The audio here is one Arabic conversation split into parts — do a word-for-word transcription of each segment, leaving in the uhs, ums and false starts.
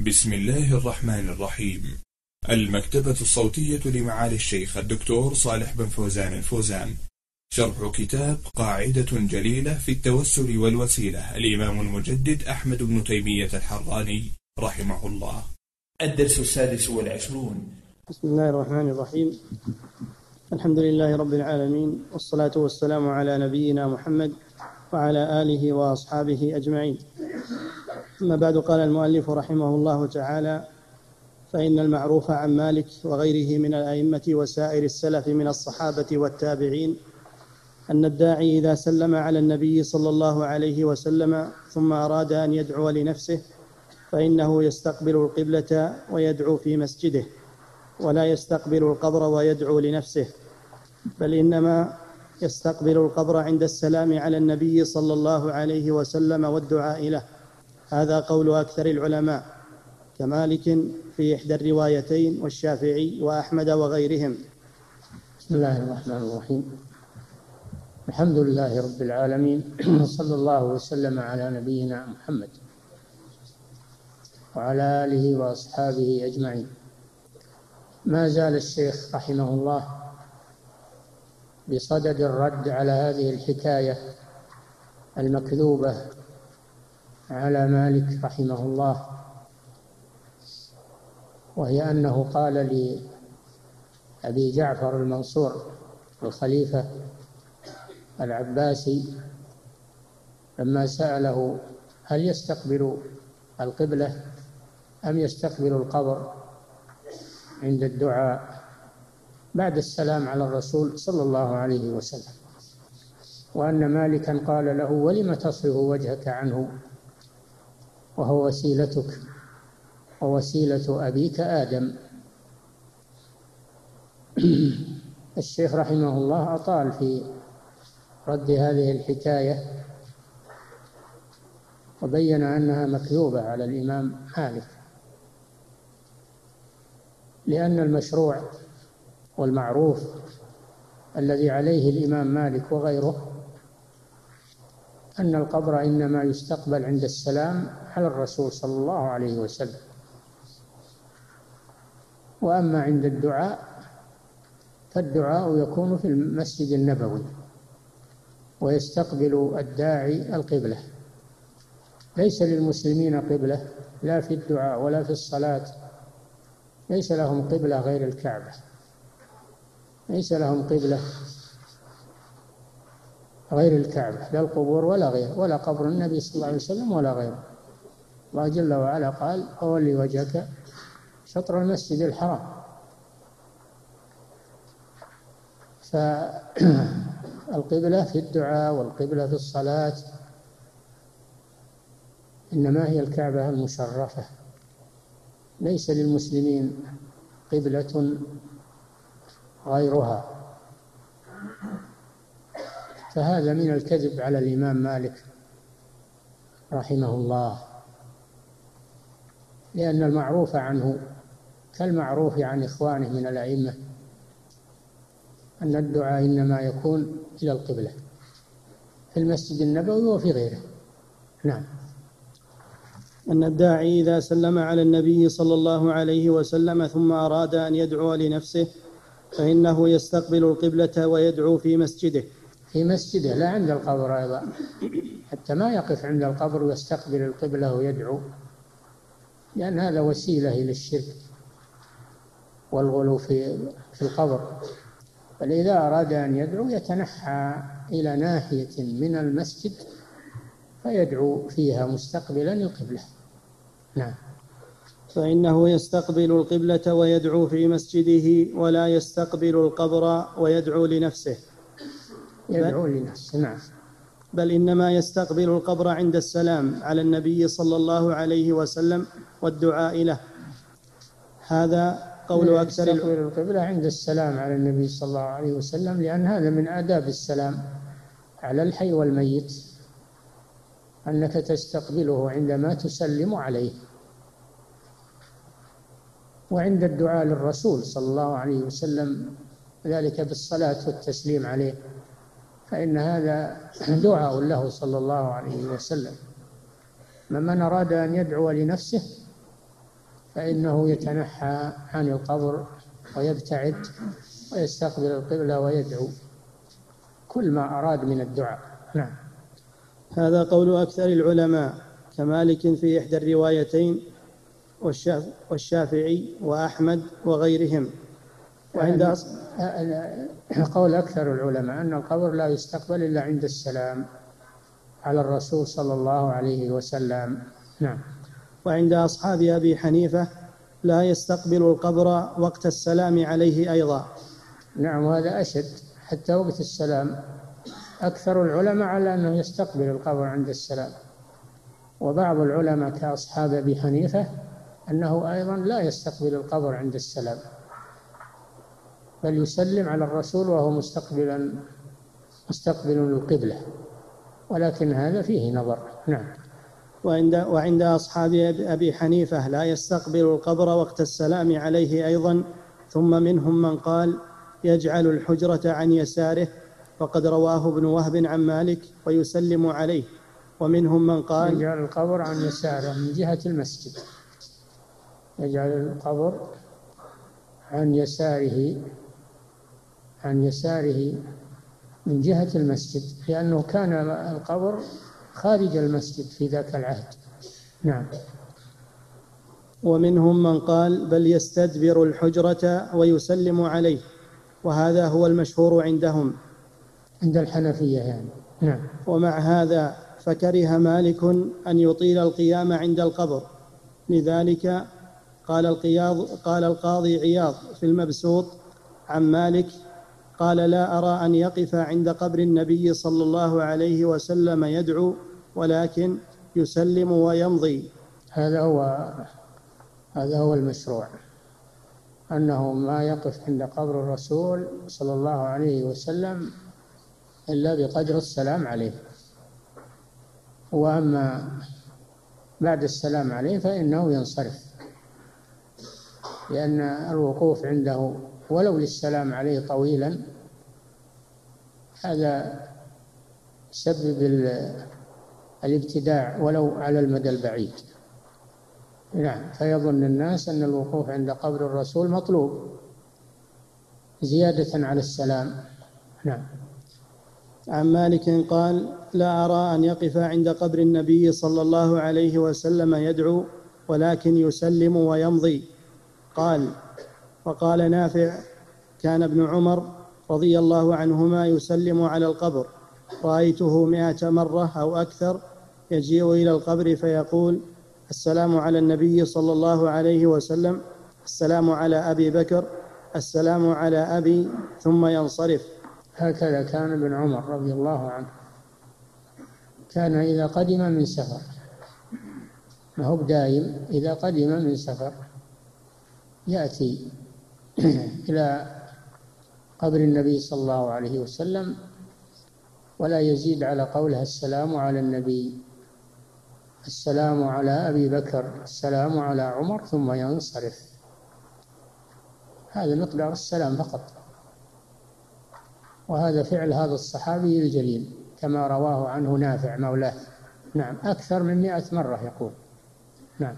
بسم الله الرحمن الرحيم. المكتبة الصوتية لمعالي الشيخ الدكتور صالح بن فوزان الفوزان، شرح كتاب قاعدة جليلة في التوسل والوسيلة، الإمام المجدد أحمد بن تيمية الحراني رحمه الله. الدرس السادس والعشرون. بسم الله الرحمن الرحيم. الحمد لله رب العالمين، والصلاة والسلام على نبينا محمد وعلى آله وأصحابه أجمعين. أما بعد، قال المؤلف رحمه الله تعالى: فإن المعروف عن مالك وغيره من الأئمة وسائر السلف من الصحابة والتابعين أن الداعي إذا سلم على النبي صلى الله عليه وسلم ثم أراد أن يدعو لنفسه فإنه يستقبل القبلة ويدعو في مسجده، ولا يستقبل القبر ويدعو لنفسه، بل إنما يستقبل القبر عند السلام على النبي صلى الله عليه وسلم والدعاء له. هذا قول أكثر العلماء كمالك في إحدى الروايتين والشافعي وأحمد وغيرهم. بسم الله الرحمن الرحيم. الحمد لله رب العالمين، صلى الله وسلم على نبينا محمد وعلى آله وأصحابه أجمعين. ما زال الشيخ رحمه الله بصدد الرد على هذه الحكاية المكذوبة على مالك رحمه الله، وهي أنه قال لأبي جعفر المنصور الخليفة العباسي لما سأله هل يستقبل القبلة أم يستقبل القبر عند الدعاء بعد السلام على الرسول صلى الله عليه وسلم، وأن مالكا قال له: ولم تصرف وجهك عنه وهو وسيلتك ووسيلة أبيك آدم. الشيخ رحمه الله أطال في رد هذه الحكاية وبين أنها مكذوبة على الإمام مالك، لأن المشروع والمعروف الذي عليه الإمام مالك وغيره أن القبر إنما يستقبل عند السلام على الرسول صلى الله عليه وسلم، وأما عند الدعاء فالدعاء يكون في المسجد النبوي ويستقبل الداعي القبلة. ليس للمسلمين قبلة لا في الدعاء ولا في الصلاة، ليس لهم قبلة غير الكعبة، ليس لهم قبلة غير الكعبة، لا القبور ولا غير ولا قبر النبي صلى الله عليه وسلم ولا غيره. الله جل وعلا قال: فولي وجهك شطر المسجد الحرام. فالقبلة في الدعاء والقبلة في الصلاة إنما هي الكعبة المشرفة، ليس للمسلمين قبلة غيرها. فهذا من الكذب على الإمام مالك رحمه الله، لأن المعروف عنه كالمعروف عن إخوانه من الأئمة أن الدعاء إنما يكون إلى القبلة في المسجد النبوي وفي غيره. نعم. أن الداعي إذا سلم على النبي صلى الله عليه وسلم ثم أراد أن يدعو لنفسه فإنه يستقبل القبلة ويدعو في مسجده. في مسجده لا عند القبر أيضا، حتى ما يقف عند القبر ويستقبل القبلة ويدعو، لأن هذا وسيلة إلى الشرك والغلو في في القبر. فإذا أراد أن يدعو يتنحى إلى ناحية من المسجد فيدعو فيها مستقبلا القبلة. نعم. فإنه يستقبل القبلة ويدعو في مسجده، ولا يستقبل القبر ويدعو لنفسه. يدعو لنفسه. نعم. بل إنما يستقبل القبر عند السلام على النبي صلى الله عليه وسلم والدعاء له. هذا قول أكثر. يستقبل القبلة عند السلام على النبي صلى الله عليه وسلم، لأن هذا من آداب السلام على الحي والميت، أنك تستقبله عندما تسلم عليه. وعند الدعاء للرسول صلى الله عليه وسلم ذلك بالصلاة والتسليم عليه، فإن هذا دعاء له صلى الله عليه وسلم. من أراد أن يدعو لنفسه فإنه يتنحى عن القبر ويبتعد ويستقبل القبلة ويدعو كل ما أراد من الدعاء. نعم. هذا قول أكثر العلماء كمالك في إحدى الروايتين والشافعي وأحمد وغيرهم. وعند قول أكثر العلماء أن القبر لا يستقبل إلا عند السلام على الرسول صلى الله عليه وسلم. نعم. وعند أصحاب أبي حنيفة لا يستقبل القبر وقت السلام عليه أيضا. نعم، وهذا أشد، حتى وقت السلام أكثر العلماء على أنه يستقبل القبر عند السلام، وبعض العلماء كأصحاب أبي حنيفة أنه أيضا لا يستقبل القبر عند السلام، بل يسلم على الرسول وهو مستقبلا مستقبل القبلة، ولكن هذا فيه نظر. نعم. وعند, وعند أصحاب أبي حنيفة لا يستقبل القبر وقت السلام عليه أيضا، ثم منهم من قال يجعل الحجرة عن يساره، وقد رواه ابن وهب عن مالك ويسلم عليه. ومنهم من قال يجعل القبر عن يساره من جهة المسجد، يجعل القبر عن يساره عن يساره من جهة المسجد، لأنه كان القبر خارج المسجد في ذاك العهد. نعم. ومنهم من قال بل يستدبر الحجرة ويسلم عليه، وهذا هو المشهور عندهم عند الحنفية يعني. نعم. ومع هذا فكره مالك أن يطيل القيام عند القبر، لذلك قال القياض قال القاضي عياض في المبسوط عن مالك قال لا أرى أن يقف عند قبر النبي صلى الله عليه وسلم يدعو، ولكن يسلم ويمضي. هذا هو هذا هو المشروع، أنه ما يقف عند قبر الرسول صلى الله عليه وسلم إلا بقدر السلام عليه، وأما بعد السلام عليه فإنه ينصرف، لأن الوقوف عنده ولو للسلام عليه طويلا هذا يسبب الابتداع ولو على المدى البعيد. نعم. فيظن الناس أن الوقوف عند قبر الرسول مطلوب زيادة على السلام. نعم. عن مالك قال لا أرى أن يقف عند قبر النبي صلى الله عليه وسلم يدعو، ولكن يسلم ويمضي. قال وقال نافع كان ابن عمر رضي الله عنهما يسلم على القبر، رأيته مئة مرة أو أكثر يجيء إلى القبر فيقول السلام على النبي صلى الله عليه وسلم، السلام على أبي بكر، السلام على أبي، ثم ينصرف. هكذا كان ابن عمر رضي الله عنه، كان إذا قدم من سفر، ما هو بدايم، إذا قدم من سفر يأتي إلى قبر النبي صلى الله عليه وسلم ولا يزيد على قولها السلام على النبي، السلام على أبي بكر، السلام على عمر، ثم ينصرف. هذا مقدار السلام فقط، وهذا فعل هذا الصحابي الجليل كما رواه عنه نافع مولاه. نعم. أكثر من مئة مرة يقول. نعم.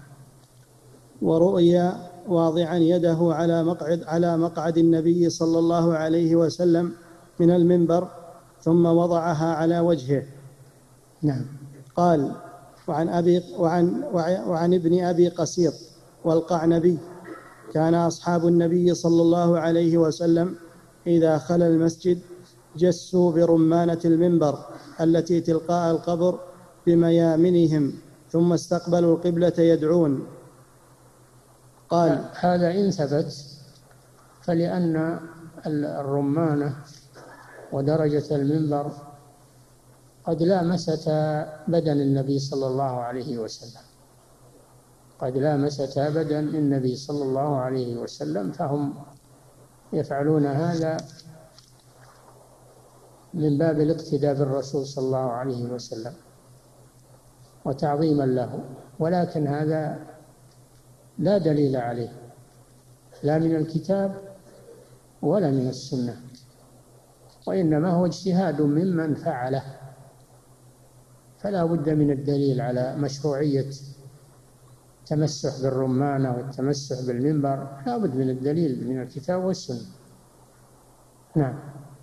ورؤيا واضعا يده على مقعد على مقعد النبي صلى الله عليه وسلم من المنبر ثم وضعها على وجهه. نعم. قال وعن أبي وعن وعن ابن أبي قسيط والقعنبي كان أصحاب النبي صلى الله عليه وسلم إذا خلا المسجد جسوا برمانة المنبر التي تلقاء القبر بميامنهم، ثم استقبلوا القبلة يدعون. قال هذا إن ثبت، فلأن الرمانة ودرجة المنبر قد لامست بدن النبي صلى الله عليه وسلم، قد لامست بدن النبي صلى الله عليه وسلم، فهم يفعلون هذا من باب الاقتداء بالرسول صلى الله عليه وسلم وتعظيما له، ولكن هذا لا دليل عليه لا من الكتاب ولا من السنة، وإنما هو اجتهاد ممن فعله، فلا بد من الدليل على مشروعية التمسح بالرمانة والتمسح بالمنبر لا بد من الدليل من الكتاب والسنة. نعم.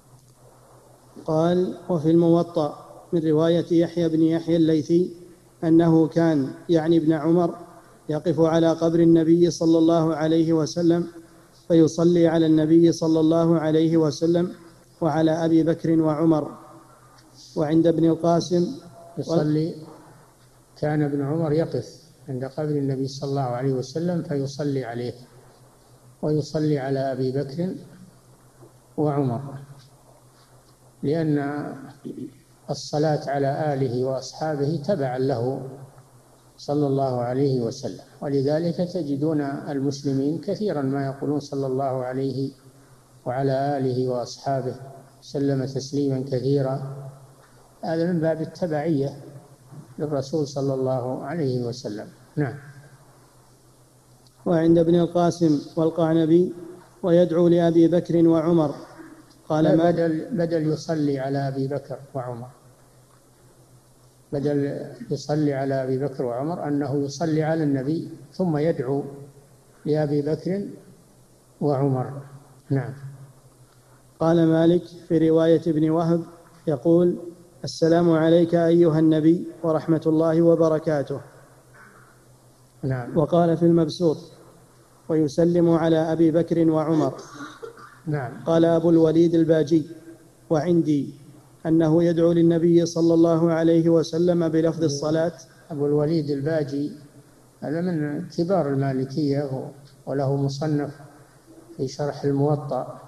قال: وفي الموطأ من رواية يحيى بن يحيى الليثي أنه كان يعني ابن عمر يقف على قبر النبي صلى الله عليه وسلم فيصلي على النبي صلى الله عليه وسلم وعلى أبي بكر وعمر. وعند ابن القاسم يصلي كان ابن عمر يقف عند قبر النبي صلى الله عليه وسلم فيصلي عليه ويصلي على أبي بكر وعمر، لأن الصلاة على آله وأصحابه تبعا له صلى الله عليه وسلم، ولذلك تجدون المسلمين كثيرا ما يقولون صلى الله عليه وعلى آله وأصحابه سلم تسليما كثيرا، هذا من باب التبعية للرسول صلى الله عليه وسلم. نعم. وعند ابن القاسم والقعنبي ويدعو لأبي بكر وعمر. قال ما بدل, بدل يصلي على أبي بكر وعمر، بدل يصلي على أبي بكر وعمر أنه يصلي على النبي ثم يدعو لأبي بكر وعمر. نعم. قال مالك في رواية ابن وهب يقول: السلام عليك أيها النبي ورحمة الله وبركاته. نعم. وقال في المبسوط: ويسلم على أبي بكر وعمر. نعم. قال أبو الوليد الباجي: وعندي أنه يدعو للنبي صلى الله عليه وسلم بلفظ الصلاة. أبو الوليد الباجي هذا من كبار المالكية وله مصنف في شرح الموطأ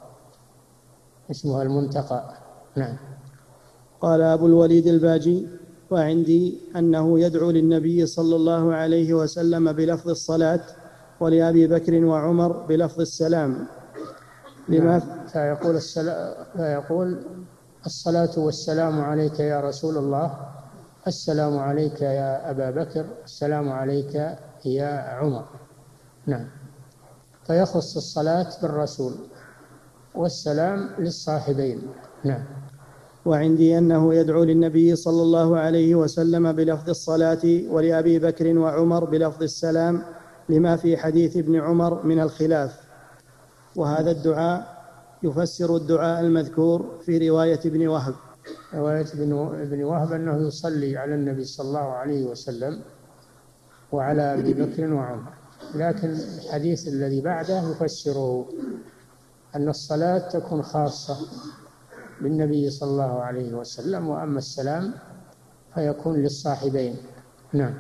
اسمه المنتقى. نعم. قال أبو الوليد الباجي: وعندي أنه يدعو للنبي صلى الله عليه وسلم بلفظ الصلاة ولأبي بكر وعمر بلفظ السلام. لما نعم. فيقول, السلام فيقول الصلاة والسلام عليك يا رسول الله، السلام عليك يا أبا بكر، السلام عليك يا عمر. نعم. فيخص الصلاة بالرسول والسلام للصاحبين. نعم. وعندي أنه يدعو للنبي صلى الله عليه وسلم بلفظ الصلاة ولأبي بكر وعمر بلفظ السلام لما في حديث ابن عمر من الخلاف. وهذا الدعاء يفسر الدعاء المذكور في رواية ابن وهب. رواية ابن وهب أنه يصلي على النبي صلى الله عليه وسلم وعلى أبي بكر وعمر، لكن الحديث الذي بعده يفسره أن الصلاة تكون خاصة بالنبي صلى الله عليه وسلم، وأما السلام فيكون للصاحبين. نعم.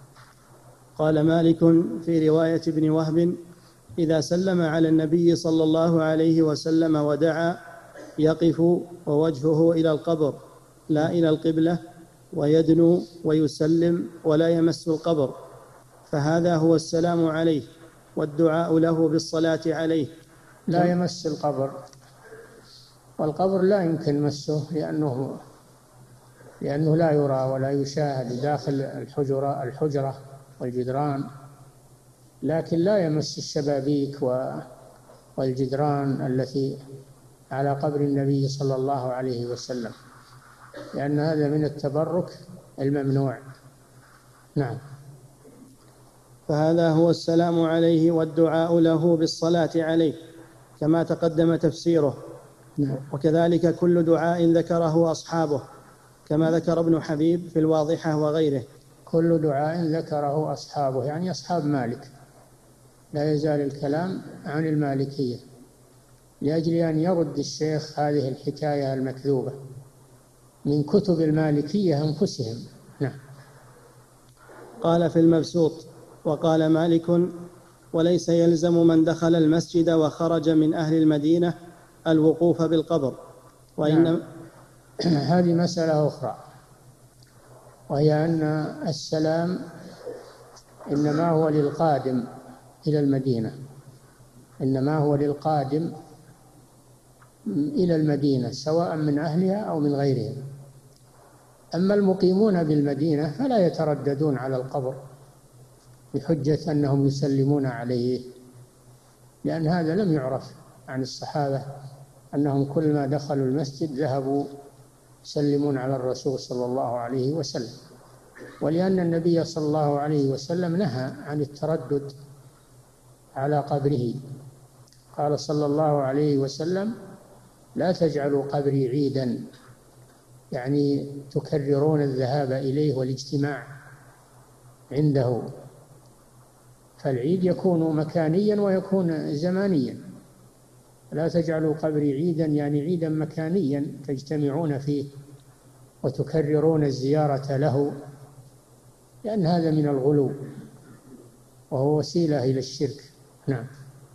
قال مالك في رواية ابن وهب: إذا سلم على النبي صلى الله عليه وسلم ودعا يقف ووجهه إلى القبر لا إلى القبلة، ويدنو ويسلم ولا يمس القبر، فهذا هو السلام عليه والدعاء له بالصلاة عليه. لا يمس القبر، والقبر لا يمكن مسه لأنه لأنه لا يرى ولا يشاهد داخل الحجرة الحجرة والجدران، لكن لا يمس الشبابيك والجدران التي على قبر النبي صلى الله عليه وسلم، لأن هذا من التبرك الممنوع. نعم. فهذا هو السلام عليه والدعاء له بالصلاة عليه كما تقدم تفسيره. نعم. وكذلك كل دعاء ذكره أصحابه كما ذكر ابن حبيب في الواضحة وغيره. كل دعاء ذكره أصحابه يعني أصحاب مالك، لا يزال الكلام عن المالكية لأجل أن يرد الشيخ هذه الحكاية المكذوبة من كتب المالكية أنفسهم. نعم. قال في المبسوط: وقال مالك: وليس يلزم من دخل المسجد وخرج من أهل المدينة الوقوف بالقبر، وإنما نعم. هذه مسألة أخرى، وهي أن السلام إنما هو للقادم إلى المدينة، إنما هو للقادم إلى المدينة سواء من أهلها أو من غيرهم. أما المقيمون بالمدينة فلا يترددون على القبر بحجة أنهم يسلمون عليه، لأن هذا لم يعرف عن الصحابة أنهم كلما دخلوا المسجد ذهبوا يسلمون على الرسول صلى الله عليه وسلم. ولأن النبي صلى الله عليه وسلم نهى عن التردد على قبره، قال صلى الله عليه وسلم: لا تجعلوا قبري عيدا، يعني تكررون الذهاب إليه والاجتماع عنده. فالعيد يكون مكانيا ويكون زمانيا. لا تجعلوا قبري عيدا يعني عيدا مكانيا تجتمعون فيه وتكررون الزيارة له، لأن هذا من الغلو وهو وسيلة إلى الشرك. نعم.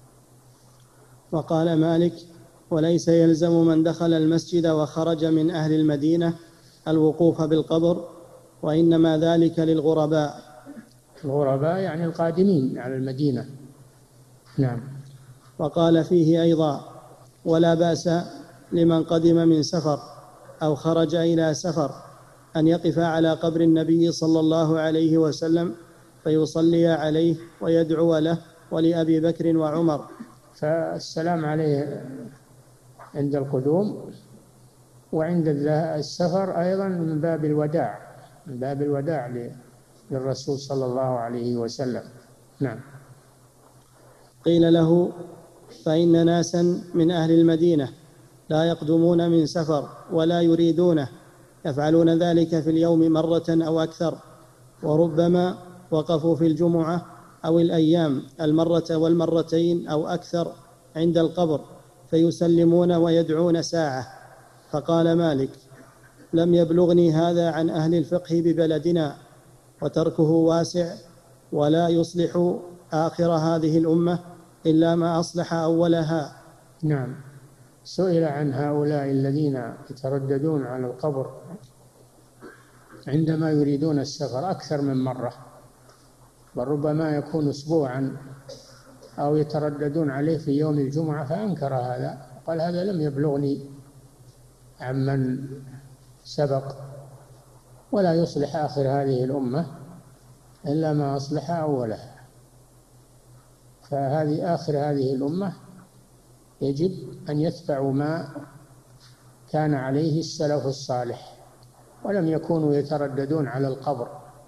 وقال مالك: وليس يلزم من دخل المسجد وخرج من أهل المدينة الوقوف بالقبر، وإنما ذلك للغرباء. الغرباء يعني القادمين على المدينة. نعم. وقال فيه أيضا: ولا بأس لمن قدم من سفر أو خرج إلى سفر أن يقف على قبر النبي صلى الله عليه وسلم فيصلي عليه ويدعو له ولأبي بكر وعمر. فالسلام عليه عند القدوم وعند السفر أيضا من باب الوداع، من باب الوداع للرسول صلى الله عليه وسلم. نعم. قيل له: فإن ناسا من أهل المدينة لا يقدمون من سفر ولا يريدونه، يفعلون ذلك في اليوم مرة أو أكثر، وربما وقفوا في الجمعة أو الأيام المرة والمرتين أو أكثر عند القبر فيسلمون ويدعون ساعة. فقال مالك: لم يبلغني هذا عن أهل الفقه ببلدنا، وتركه واسع، ولا يصلح آخر هذه الأمة إلا ما أصلح أولها. نعم. سئل عن هؤلاء الذين يترددون على القبر عندما يريدون السفر أكثر من مرة، بل ربما يكون أسبوعا، أو يترددون عليه في يوم الجمعة، فأنكر هذا، قال: هذا لم يبلغني عمن سبق، ولا يصلح آخر هذه الأمة إلا ما أصلح أولها. فهذه آخر هذه الأمة يجب أن يتبعوا ما كان عليه السلف الصالح، ولم يكونوا يترددون على القبر،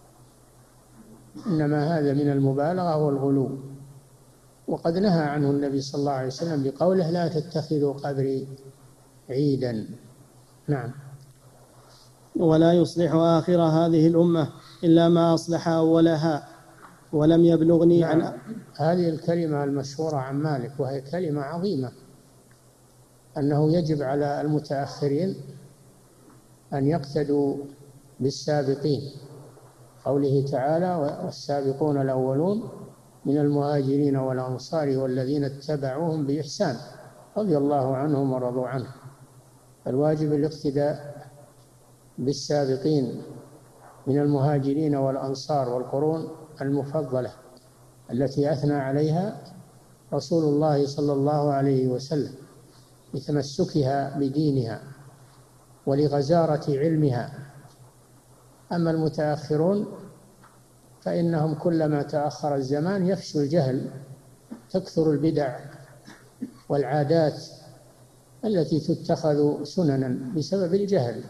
إنما هذا من المبالغة والغلو، وقد نهى عنه النبي صلى الله عليه وسلم بقوله: لا تتخذوا قبري عيدا. نعم. ولا يصلح آخر هذه الأمة إلا ما أصلح أولها، ولم يبلغني نعم. عن هذه الكلمة المشهورة عن مالك، وهي كلمة عظيمة، أنه يجب على المتأخرين أن يقتدوا بالسابقين، قوله تعالى: والسابقون الأولون من المهاجرين والأنصار والذين اتبعوهم بإحسان رضي الله عنهم ورضوا عنه. الواجب الاقتداء بالسابقين من المهاجرين والأنصار والقرون المفضلة التي أثنى عليها رسول الله صلى الله عليه وسلم لتمسكها بدينها ولغزارة علمها. أما المتأخرون فإنهم كلما تأخر الزمان يفشو الجهل، تكثر البدع والعادات التي تتخذ سننا بسبب الجهل.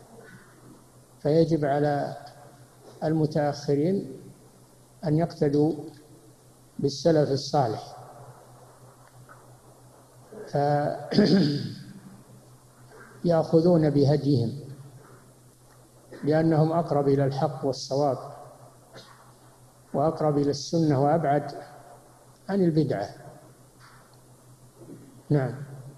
فيجب على المتأخرين أن يقتدوا بالسلف الصالح، فيأخذون بهديهم لأنهم أقرب إلى الحق والصواب، وأقرب إلى السنة، وأبعد عن البدعة. نعم.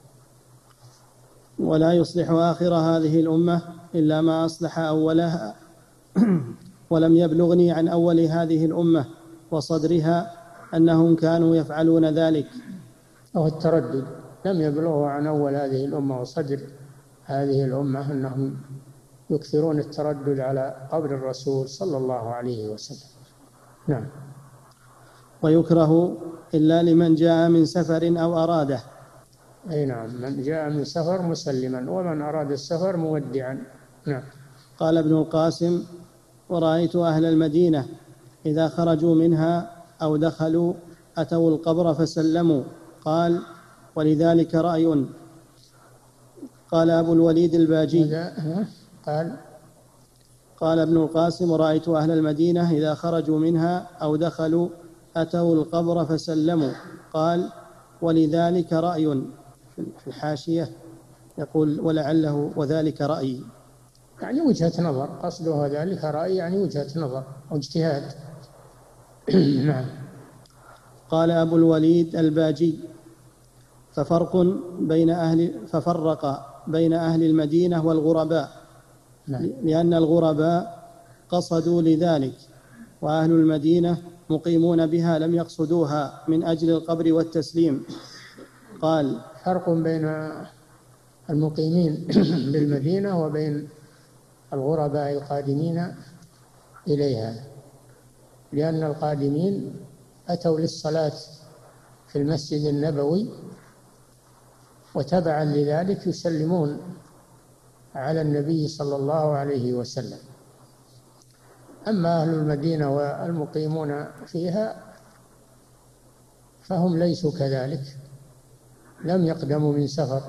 ولا يصلح آخر هذه الأمة إلا ما أصلح أولها ولم يبلغني عن أول هذه الأمة وصدرها أنهم كانوا يفعلون ذلك. أو التردد لم يبلغه عن أول هذه الأمة وصدر هذه الأمة أنهم يكثرون التردد على قبر الرسول صلى الله عليه وسلم. نعم. ويكره إلا لمن جاء من سفر أو أراده. أي نعم، من جاء من سفر مسلما، ومن أراد السفر مودعا. نعم. قال ابن القاسم: ورأيت أهل المدينة إذا خرجوا منها أو دخلوا أتوا القبر فسلموا. قال: ولذلك رأي. قال أبو الوليد الباجي: قال قال ابن القاسم: رأيت أهل المدينة إذا خرجوا منها أو دخلوا أتوا القبر فسلموا. قال: ولذلك رأي. في الحاشية يقول: ولعله وذلك رأي، يعني وجهة نظر، قصده ذلك رأي يعني وجهة نظر أو اجتهاد. نعم. قال أبو الوليد الباجي: ففرق بين أهل ففرق بين أهل المدينة والغرباء، نعم. لأن الغرباء قصدوا لذلك، وأهل المدينة مقيمون بها لم يقصدوها من أجل القبر والتسليم. قال: فرق بين المقيمين بالمدينة وبين الغرباء القادمين إليها، لأن القادمين أتوا للصلاة في المسجد النبوي، وتبعا لذلك يسلمون على النبي صلى الله عليه وسلم. أما أهل المدينة والمقيمون فيها فهم ليسوا كذلك، لم يقدموا من سفر،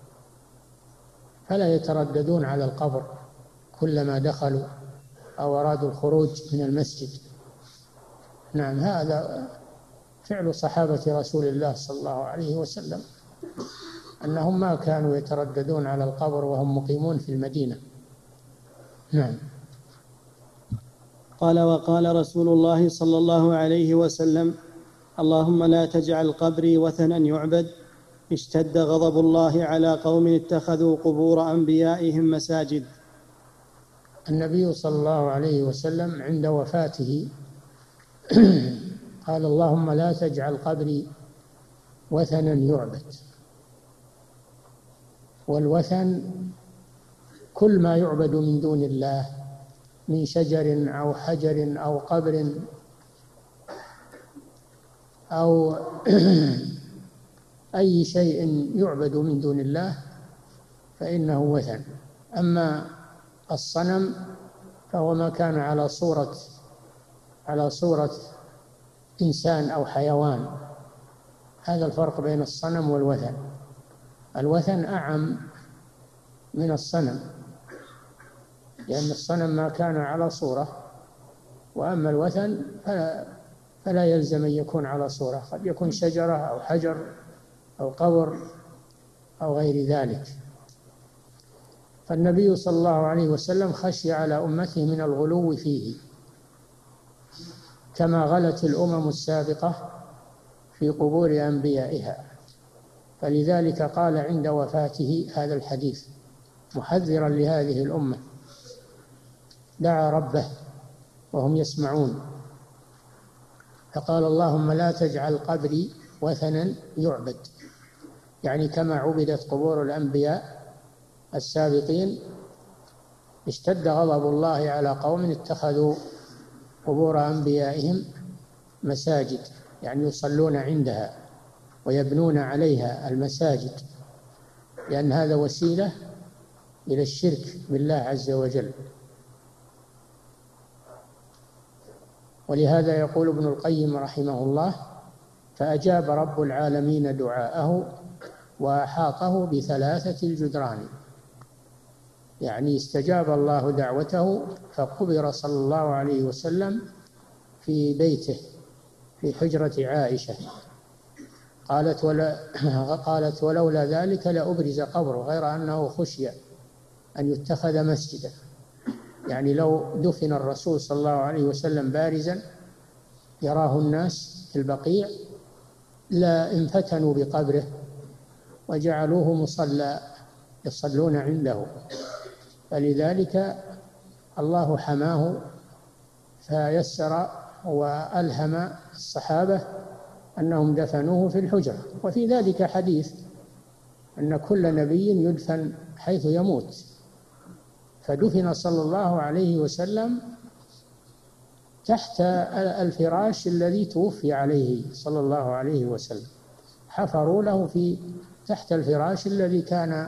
فلا يترددون على القبر كلما دخلوا أو أرادوا الخروج من المسجد. نعم، هذا فعل صحابة رسول الله صلى الله عليه وسلم، أنهم ما كانوا يترددون على القبر وهم مقيمون في المدينة. نعم. قال: وقال رسول الله صلى الله عليه وسلم: اللهم لا تجعل قبري وثنا يعبد. اشتد غضب الله على قوم اتخذوا قبور أنبيائهم مساجد. النبي صلى الله عليه وسلم عند وفاته قال: اللهم لا تجعل قبري وثنا يعبد. والوثن كل ما يعبد من دون الله من شجر أو حجر أو قبر أو أي شيء يعبد من دون الله فإنه وثن. أما الصنم فهو ما كان على صورة على صورة إنسان أو حيوان. هذا الفرق بين الصنم والوثن. الوثن أعم من الصنم، لأن الصنم ما كان على صورة، وأما الوثن فلا, فلا يلزم أن يكون على صورة، قد يكون شجرة أو حجر أو قبر أو غير ذلك. فالنبي صلى الله عليه وسلم خشي على أمته من الغلو فيه، كما غلت الأمم السابقة في قبور أنبيائها، فلذلك قال عند وفاته هذا الحديث محذرا لهذه الأمة، دعا ربه وهم يسمعون، فقال: اللهم لا تجعل قبري وثنا يعبد، يعني كما عبدت قبور الأنبياء السابقين اشتد غضب الله على قوم اتخذوا قبور أنبيائهم مساجد، يعني يصلون عندها ويبنون عليها المساجد، لأن هذا وسيلة إلى الشرك بالله عز وجل. ولهذا يقول ابن القيم رحمه الله: فأجاب رب العالمين دعاءه وأحاطه بثلاثة الجدران، يعني استجاب الله دعوته فقبر صلى الله عليه وسلم في بيته في حجرة عائشة. قالت ولا قالت ولولا ذلك لأبرز قبره، غير أنه خشي أن يتخذ مسجدا، يعني لو دفن الرسول صلى الله عليه وسلم بارزا يراه الناس في البقيع لا انفتنوا بقبره وجعلوه مصلى يصلون عنده، فلذلك الله حماه فيسر وألهم الصحابة أنهم دفنوه في الحجرة. وفي ذلك حديث أن كل نبي يدفن حيث يموت، فدفن صلى الله عليه وسلم تحت الفراش الذي توفي عليه صلى الله عليه وسلم، حفروا له في تحت الفراش الذي كان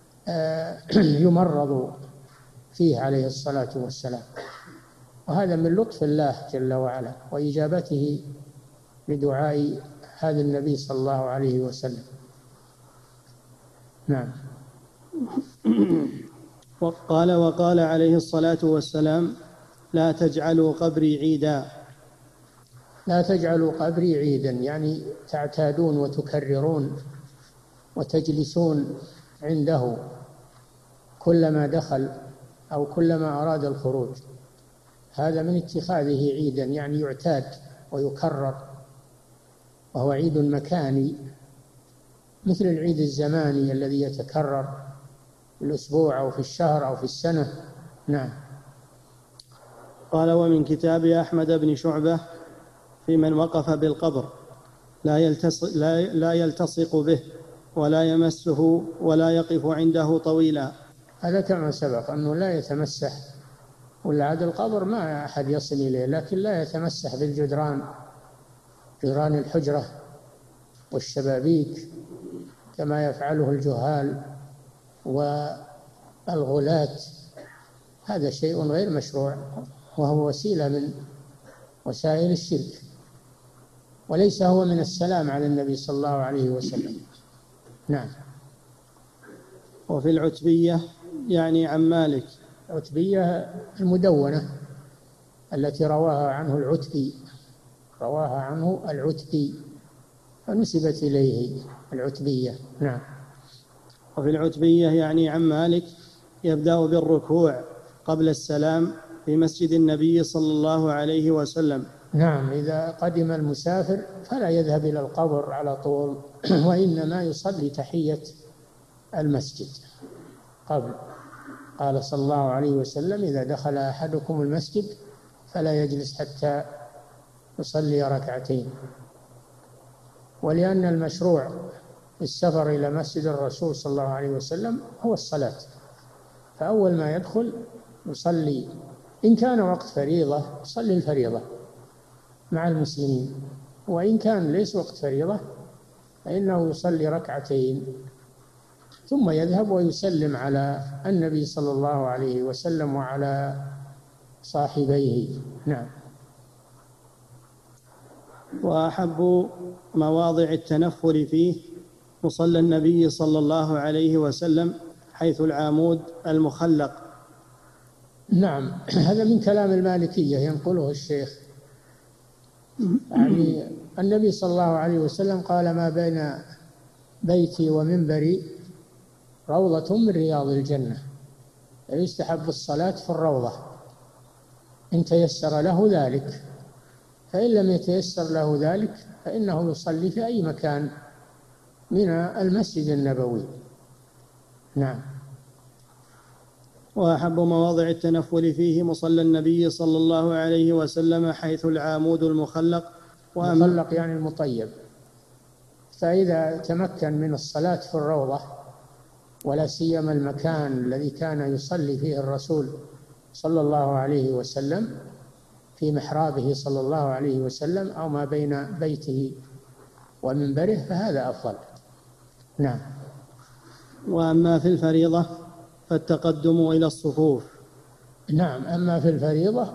يمرض فيه عليه الصلاة والسلام. وهذا من لطف الله جل وعلا وإجابته لدعاء هذا النبي صلى الله عليه وسلم. نعم. وقال وقال عليه الصلاة والسلام: لا تجعلوا قبري عيدا. لا تجعلوا قبري عيدا يعني تعتادون وتكررون وتجلسون عنده كلما دخل أو كلما أراد الخروج، هذا من اتخاذه عيدا، يعني يعتاد ويكرر، وهو عيد مكاني مثل العيد الزماني الذي يتكرر في الأسبوع أو في الشهر أو في السنة. نعم. قال: ومن كتاب أحمد بن شعبة في من وقف بالقبر: لا يلتصق, لا, لا يلتصق به ولا يمسه ولا يقف عنده طويلا. هذا كما سبق أنه لا يتمسح، ولا عاد القبر ما أحد يصل إليه، لكن لا يتمسح بالجدران، جدران الحجرة والشبابيك كما يفعله الجهال والغلاة، هذا شيء غير مشروع، وهو وسيلة من وسائل الشرك، وليس هو من السلام على النبي صلى الله عليه وسلم. نعم. وفي العتبية يعني عن مالك. العتبية المدونة التي رواها عنه العتبي، رواها عنه العتبي فنسبت إليه العتبية. نعم. وفي العتبية يعني عن مالك: يبدأ بالركوع قبل السلام في مسجد النبي صلى الله عليه وسلم. نعم. إذا قدم المسافر فلا يذهب إلى القبر على طول، وإنما يصلي تحية المسجد قبل. قال صلى الله عليه وسلم: إذا دخل أحدكم المسجد فلا يجلس حتى يصلي ركعتين. ولأن المشروع السفر إلى مسجد الرسول صلى الله عليه وسلم هو الصلاة، فأول ما يدخل يصلي، إن كان وقت فريضة يصلي الفريضة مع المسلمين، وإن كان ليس وقت فريضة فإنه يصلي ركعتين ثم يذهب ويسلم على النبي صلى الله عليه وسلم وعلى صاحبيه. نعم. وأحب مواضع التنفل فيه مصلى النبي صلى الله عليه وسلم حيث العامود المخلق. نعم. هذا من كلام المالكية ينقله الشيخ، يعني النبي صلى الله عليه وسلم قال: ما بين بيتي ومنبري روضة من رياض الجنة، يستحب الصلاة في الروضة إن تيسر له ذلك، فإن لم يتيسر له ذلك فإنه يصلي في أي مكان من المسجد النبوي. نعم. وأحب مواضع التنفل فيه مصلى النبي صلى الله عليه وسلم حيث العامود المخلق. المخلق يعني المطيب، فإذا تمكن من الصلاة في الروضة، ولا سيما المكان الذي كان يصلي فيه الرسول صلى الله عليه وسلم في محرابه صلى الله عليه وسلم أو ما بين بيته ومنبره، فهذا أفضل. نعم. وأما في الفريضة فالتقدم إلى الصفوف. نعم. أما في الفريضة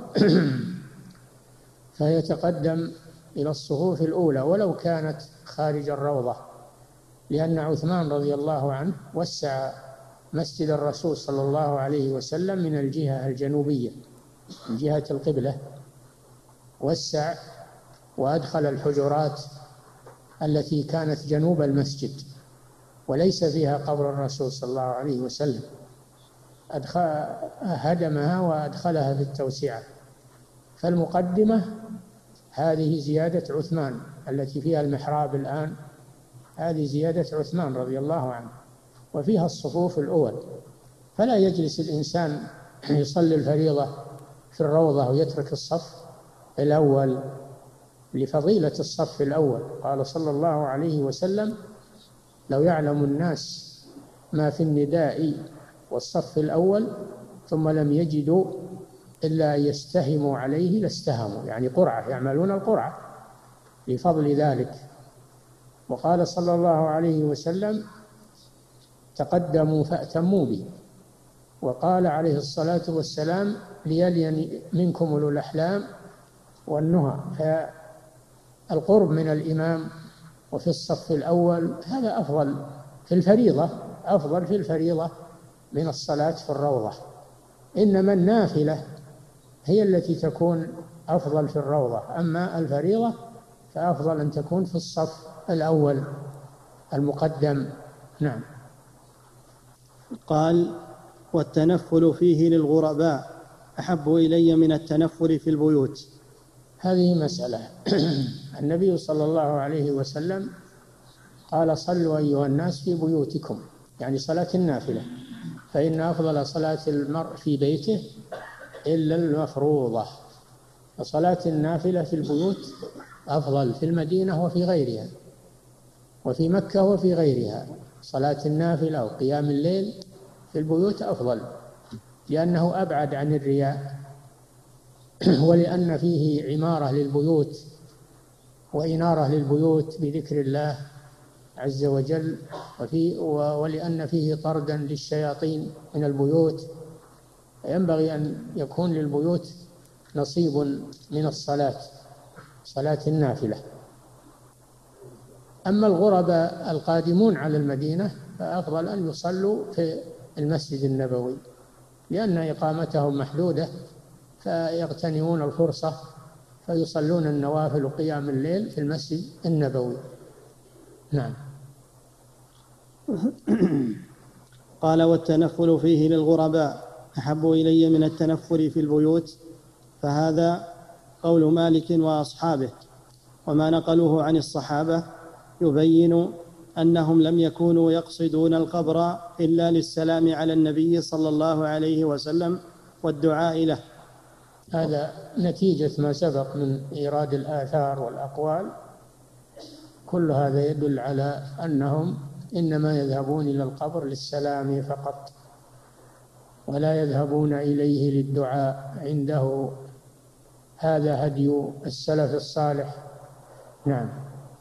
فيتقدم إلى الصفوف الأولى ولو كانت خارج الروضة، لأن عثمان رضي الله عنه وسع مسجد الرسول صلى الله عليه وسلم من الجهة الجنوبية من جهة القبلة، وسع وأدخل الحجرات التي كانت جنوب المسجد وليس فيها قبر الرسول صلى الله عليه وسلم، أدخل هدمها وأدخلها في التوسعة. فالمقدمة هذه زيادة عثمان التي فيها المحراب الآن، هذه زيادة عثمان رضي الله عنه، وفيها الصفوف الأول، فلا يجلس الإنسان يصلي الفريضة في الروضة ويترك الصف الأول لفضيلة الصف الأول. قال صلى الله عليه وسلم: لو يعلم الناس ما في النداء والصف الأول ثم لم يجدوا إلا أن يستهموا عليه لاستهموا، يعني قرعة، يعملون القرعة لفضل ذلك. وقال صلى الله عليه وسلم: تقدموا فأتموا بي. وقال عليه الصلاة والسلام: ليلين منكم أولو الأحلام والنهى. فالقرب من الإمام وفي الصف الأول هذا أفضل في الفريضة، أفضل في الفريضة من الصلاة في الروضة، إنما النافلة هي التي تكون أفضل في الروضة، أما الفريضة فأفضل أن تكون في الصف الأول المقدم. نعم. قال: والتنفل فيه للغرباء أحب إلي من التنفل في البيوت. هذه مسألة. النبي صلى الله عليه وسلم قال: صلوا أيها الناس في بيوتكم، يعني صلاة النافلة، فإن أفضل صلاة المرء في بيته إلا المفروضة، فصلاة النافلة في البيوت أفضل في المدينة وفي غيرها، وفي مكة وفي غيرها. صلاة النافلة وقيام الليل في البيوت أفضل، لأنه أبعد عن الرياء، ولأن فيه عمارة للبيوت وإنارة للبيوت بذكر الله عز وجل، وفي ولأن فيه طردا للشياطين من البيوت، ينبغي أن يكون للبيوت نصيب من الصلاة، صلاة النافلة. أما الغرباء القادمون على المدينة فأفضل أن يصلوا في المسجد النبوي، لأن إقامتهم محدودة، فيغتنمون الفرصة فيصلون النوافل وقيام الليل في المسجد النبوي. نعم. قال: والتنفل فيه للغرباء أحب إلي من التنفل في البيوت، فهذا قول مالك وأصحابه، وما نقلوه عن الصحابة يبين أنهم لم يكونوا يقصدون القبر إلا للسلام على النبي صلى الله عليه وسلم والدعاء له. هذا نتيجة ما سبق من إيراد الآثار والأقوال، كل هذا يدل على أنهم إنما يذهبون إلى القبر للسلام فقط، ولا يذهبون إليه للدعاء عنده. هذا هدي السلف الصالح. نعم.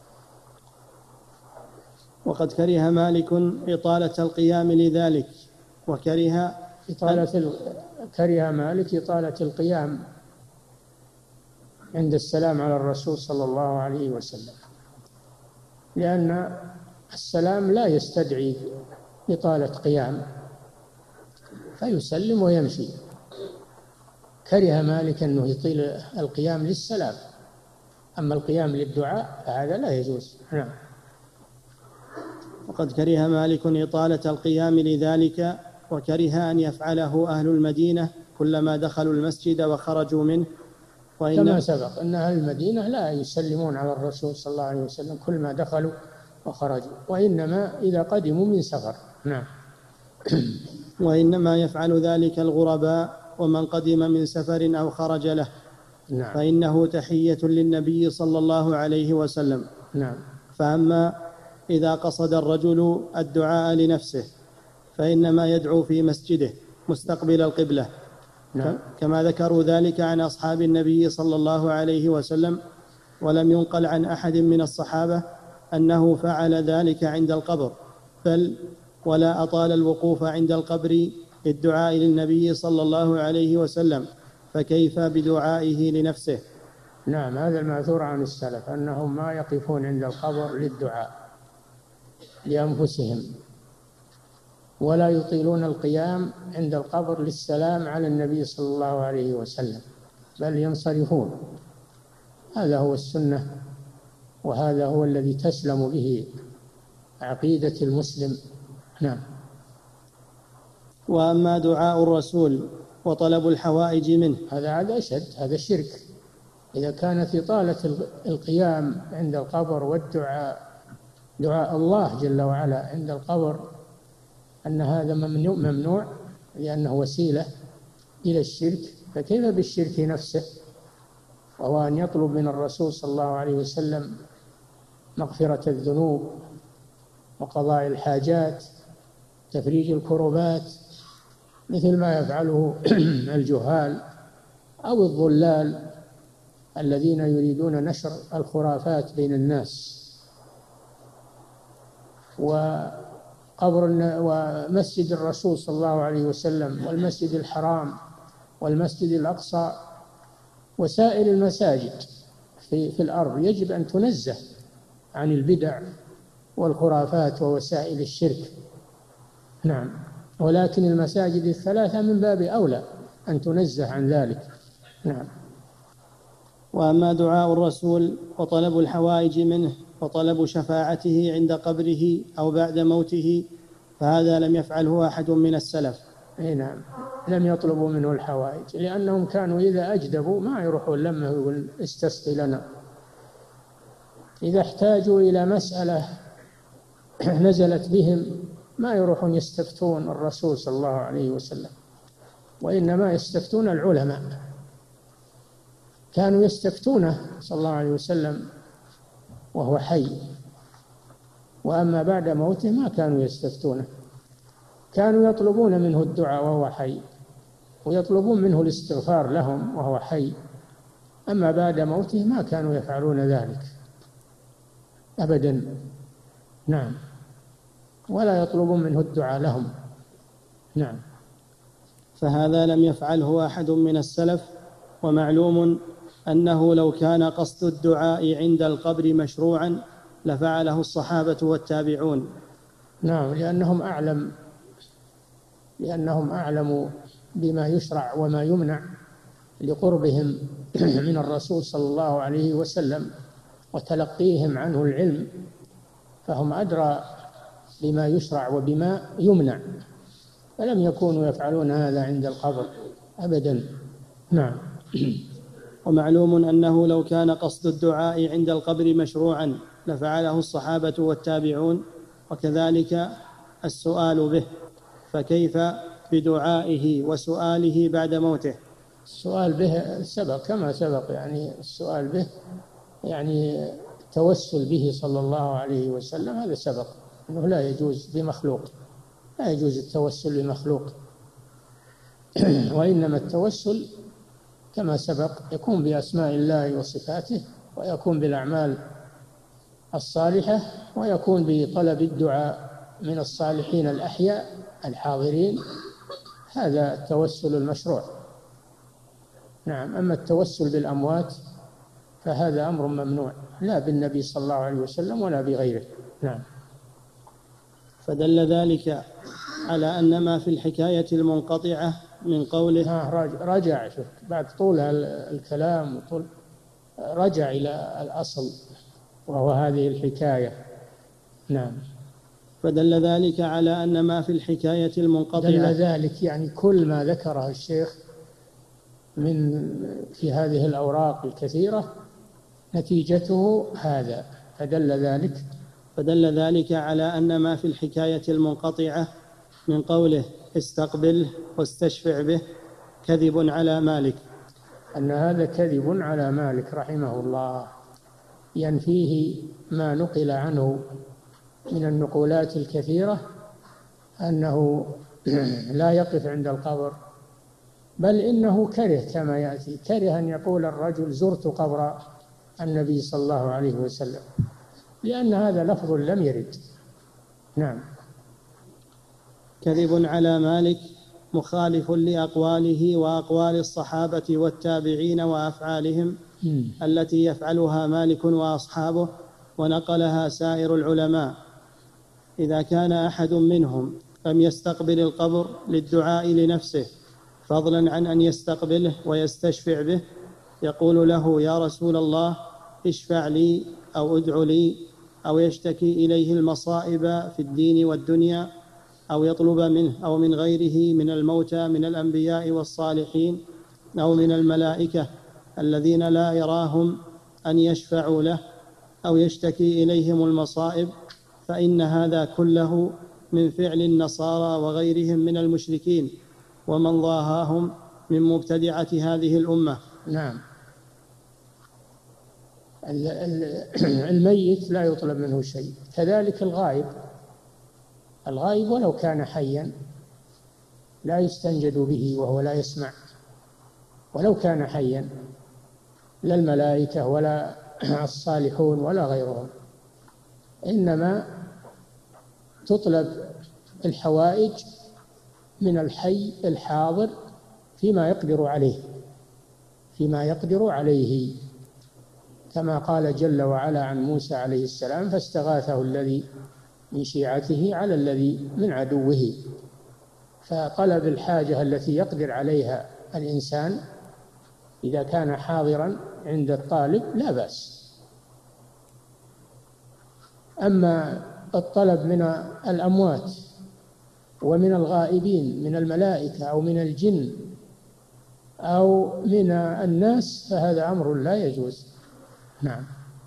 وقد كره مالك إطالة القيام لذلك، وكره إطالة كره مالك إطالة القيام عند السلام على الرسول صلى الله عليه وسلم، لأن السلام لا يستدعي إطالة قيام، فيسلم ويمشي. كره مالك أنه يطيل القيام للسلام، أما القيام للدعاء فهذا لا يجوز. نعم. وقد كره مالك إطالة القيام لذلك، وكره أن يفعله أهل المدينة كلما دخلوا المسجد وخرجوا منه. كما سبق أن أهل المدينة لا يسلمون على الرسول صلى الله عليه وسلم كلما دخلوا وخرجوا، وإنما إذا قدموا من سفر. نعم. وإنما يفعل ذلك الغرباء ومن قدم من سفر أو خرج له. نعم. فإنه تحية للنبي صلى الله عليه وسلم. نعم. فأما إذا قصد الرجل الدعاء لنفسه فإنما يدعو في مسجده مستقبل القبلة. نعم. كما ذكروا ذلك عن أصحاب النبي صلى الله عليه وسلم، ولم ينقل عن أحد من الصحابة أنه فعل ذلك عند القبر، بل ولا أطال الوقوف عند القبر للدعاء للنبي صلى الله عليه وسلم، فكيف بدعائه لنفسه؟ نعم. هذا المأثور عن السلف أنهم ما يقفون عند القبر للدعاء لأنفسهم، ولا يطيلون القيام عند القبر للسلام على النبي صلى الله عليه وسلم، بل ينصرفون. هذا هو السنة، وهذا هو الذي تسلم به عقيدة المسلم. نعم. وأما دعاء الرسول وطلب الحوائج منه هذا هذا أشد، هذا شرك. إذا كانت إطالة القيام عند القبر والدعاء دعاء الله جل وعلا عند القبر أن هذا ممنوع ممنوع لأنه وسيلة إلى الشرك، فكيف بالشرك نفسه، وهو أن يطلب من الرسول صلى الله عليه وسلم مغفرة الذنوب وقضاء الحاجات، تفريج الكربات، مثل ما يفعله الجهال أو الضلال الذين يريدون نشر الخرافات بين الناس. وقبر ومسجد الرسول صلى الله عليه وسلم والمسجد الحرام والمسجد الأقصى وسائر المساجد في, في الأرض يجب أن تنزه عن البدع والخرافات ووسائل الشرك. نعم. ولكن المساجد الثلاثة من باب أولى أن تنزه عن ذلك. نعم. وأما دعاء الرسول وطلب الحوائج منه وطلب شفاعته عند قبره أو بعد موته فهذا لم يفعله أحد من السلف. أي نعم، لم يطلبوا منه الحوائج، لأنهم كانوا إذا أجدبوا ما يروحون لما يقول استسقي لنا. إذا احتاجوا إلى مسألة نزلت بهم ما يروحون يستفتون الرسول صلى الله عليه وسلم، وإنما يستفتون العلماء. كانوا يستفتونه صلى الله عليه وسلم وهو حي، وأما بعد موته ما كانوا يستفتونه، كانوا يطلبون منه الدعاء وهو حي، ويطلبون منه الاستغفار لهم وهو حي. أما بعد موته ما كانوا يفعلون ذلك أبدا. نعم. ولا يطلبون منه الدعاء لهم. نعم. فهذا لم يفعله أحد من السلف. ومعلوم أنه لو كان قصد الدعاء عند القبر مشروعا لفعله الصحابة والتابعون. نعم، لأنهم أعلم لأنهم أعلموا بما يشرع وما يمنع لقربهم من الرسول صلى الله عليه وسلم وتلقيهم عنه العلم، فهم أدرى بما يشرع وبما يمنع، فلم يكونوا يفعلون هذا عند القبر أبدا. نعم. ومعلوم أنه لو كان قصد الدعاء عند القبر مشروعا لفعله الصحابة والتابعون، وكذلك السؤال به، فكيف بدعائه وسؤاله بعد موته؟ السؤال به سبق كما سبق، يعني السؤال به يعني التوسل به صلى الله عليه وسلم، هذا سبق أنه لا يجوز بمخلوق، لا يجوز التوسل بمخلوق. وإنما التوسل كما سبق يكون بأسماء الله وصفاته، ويكون بالأعمال الصالحة، ويكون بطلب الدعاء من الصالحين الأحياء الحاضرين، هذا التوسل المشروع. نعم. أما التوسل بالأموات فهذا أمر ممنوع، لا بالنبي صلى الله عليه وسلم ولا بغيره. نعم. فدل ذلك على أن ما في الحكاية المنقطعة من قوله رجع شوف بعد طول الكلام وطول رجع إلى الأصل وهو هذه الحكاية. نعم. فدل ذلك على أن ما في الحكاية المنقطعة دل ذلك يعني كل ما ذكره الشيخ من في هذه الأوراق الكثيرة نتيجته هذا. فدل ذلك فدل ذلك على أن ما في الحكاية المنقطعة من قوله استقبله واستشفع به كذب على مالك، أن هذا كذب على مالك رحمه الله، ينفيه ما نقل عنه من النقولات الكثيرة أنه لا يقف عند القبر، بل إنه كره كما يأتي، كره أن يقول الرجل زرت قبر النبي صلى الله عليه وسلم، لأن هذا لفظ لم يرد. نعم. كذب على مالك مخالف لأقواله وأقوال الصحابة والتابعين وأفعالهم م. التي يفعلها مالك وأصحابه ونقلها سائر العلماء. إذا كان أحد منهم لم يستقبل القبر للدعاء لنفسه فضلا عن أن يستقبله ويستشفع به، يقول له يا رسول الله اشفع لي أو ادع لي، أو يشتكي إليه المصائب في الدين والدنيا، أو يطلب منه أو من غيره من الموتى من الأنبياء والصالحين أو من الملائكة الذين لا يراهم أن يشفعوا له، أو يشتكي إليهم المصائب، فإن هذا كله من فعل النصارى وغيرهم من المشركين ومن ضاهاهم من مبتدعة هذه الأمة. نعم. الميت لا يطلب منه شيء، كذلك الغائب الغائب ولو كان حيا لا يستنجد به وهو لا يسمع، ولو كان حيا، لا الملائكة ولا الصالحون ولا غيرهم، إنما تطلب الحوائج من الحي الحاضر فيما يقدر عليه فيما يقدر عليه كما قال جل وعلا عن موسى عليه السلام فاستغاثه الذي من شيعته على الذي من عدوه. فطلب الحاجة التي يقدر عليها الإنسان إذا كان حاضرا عند الطالب لا بأس. أما الطلب من الأموات ومن الغائبين من الملائكة أو من الجن أو من الناس فهذا أمر لا يجوز. نعم.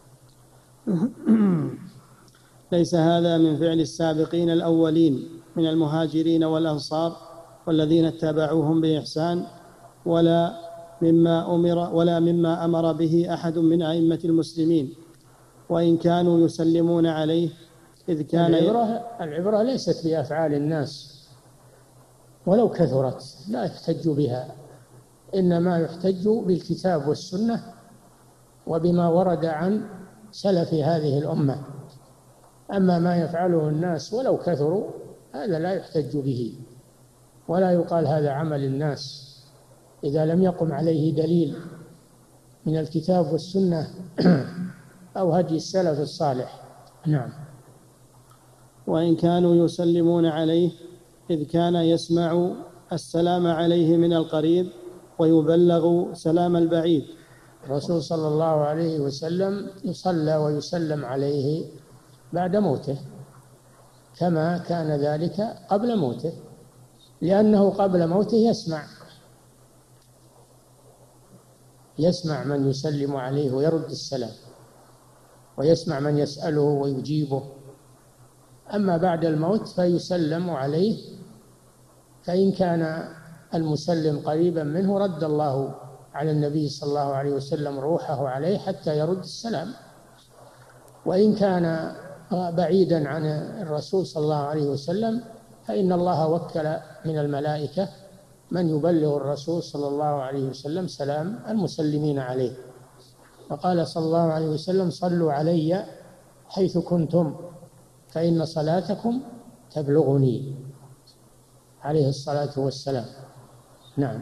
ليس هذا من فعل السابقين الأولين من المهاجرين والأنصار والذين اتبعوهم بإحسان، ولا مما أمر ولا مما أمر به أحد من أئمة المسلمين، وإن كانوا يسلمون عليه إذ كان العبرة, العبرة ليست بأفعال الناس ولو كثرت، لا يحتج بها، إنما يحتج بالكتاب والسنة وبما ورد عن سلف هذه الأمة. أما ما يفعله الناس ولو كثروا هذا لا يحتج به، ولا يقال هذا عمل الناس إذا لم يقم عليه دليل من الكتاب والسنة أو هدي السلف الصالح. نعم. وإن كانوا يسلمون عليه إذ كان يسمع السلام عليه من القريب ويبلغ سلام البعيد. الرسول صلى الله عليه وسلم يصلى ويسلم عليه بعد موته كما كان ذلك قبل موته، لأنه قبل موته يسمع يسمع من يسلم عليه ويرد السلام، ويسمع من يسأله ويجيبه. أما بعد الموت فيسلم عليه، فإن كان المسلم قريبا منه رد الله على النبي صلى الله عليه وسلم روحه عليه حتى يرد السلام، وإن كان بعيدا عن الرسول صلى الله عليه وسلم فإن الله وكل من الملائكة من يبلغ الرسول صلى الله عليه وسلم سلام المسلمين عليه. وقال صلى الله عليه وسلم: صلوا علي حيث كنتم فإن صلاتكم تبلغني، عليه الصلاة والسلام. نعم.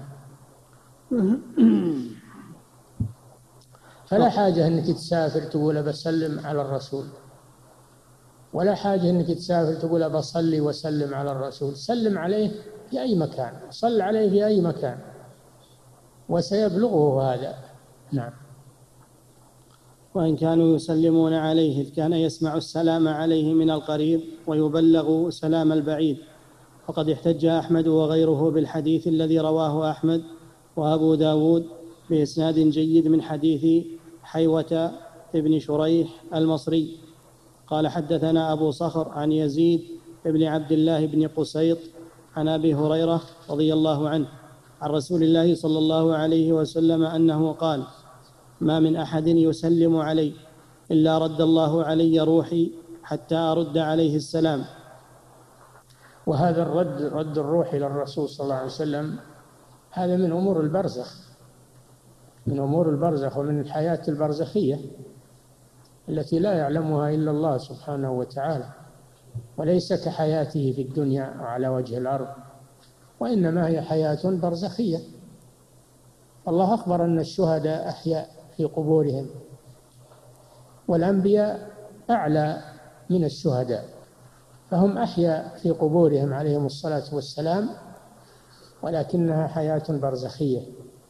فلا حاجة أنك تسافر تقول بسلم على الرسول، ولا حاجة أنك تسافر تقول بصلي وسلم على الرسول. سلم عليه في أي مكان، صل عليه في أي مكان، وسيبلغه هذا. نعم. وإن كانوا يسلمون عليه إذ كان يسمع السلام عليه من القريب ويبلغ سلام البعيد. وقد احتج أحمد وغيره بالحديث الذي رواه أحمد وأبو داود بإسناد جيد من حديث حيوة ابن شريح المصري قال: حدثنا أبو صخر عن يزيد بن عبد الله بن قسيط عن أبي هريرة رضي الله عنه عن رسول الله صلى الله عليه وسلم أنه قال: ما من أحد يسلم علي إلا رد الله علي روحي حتى أرد عليه السلام. وهذا الرد، رد الروح إلى الرسول صلى الله عليه وسلم، هذا من أمور البرزخ، من أمور البرزخ ومن الحياة البرزخية التي لا يعلمها إلا الله سبحانه وتعالى، وليس كحياته في الدنيا على وجه الأرض، وإنما هي حياة برزخية. الله أخبر أن الشهداء أحياء في قبورهم، والأنبياء أعلى من الشهداء، فهم أحياء في قبورهم عليهم الصلاة والسلام، ولكنها حياة برزخية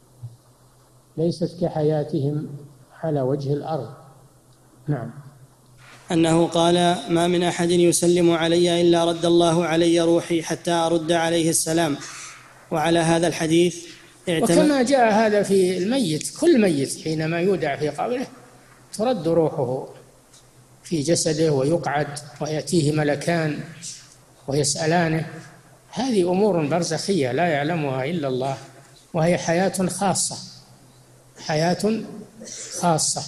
ليست كحياتهم على وجه الأرض. نعم. أنه قال: ما من أحد يسلم علي إلا رد الله علي روحي حتى أرد عليه السلام. وعلى هذا الحديث وكما جاء هذا في الميت، كل ميت حينما يودع في قبره ترد روحه في جسده ويقعد ويأتيه ملكان ويسألانه. هذه أمور برزخية لا يعلمها إلا الله، وهي حياة خاصة، حياة خاصة.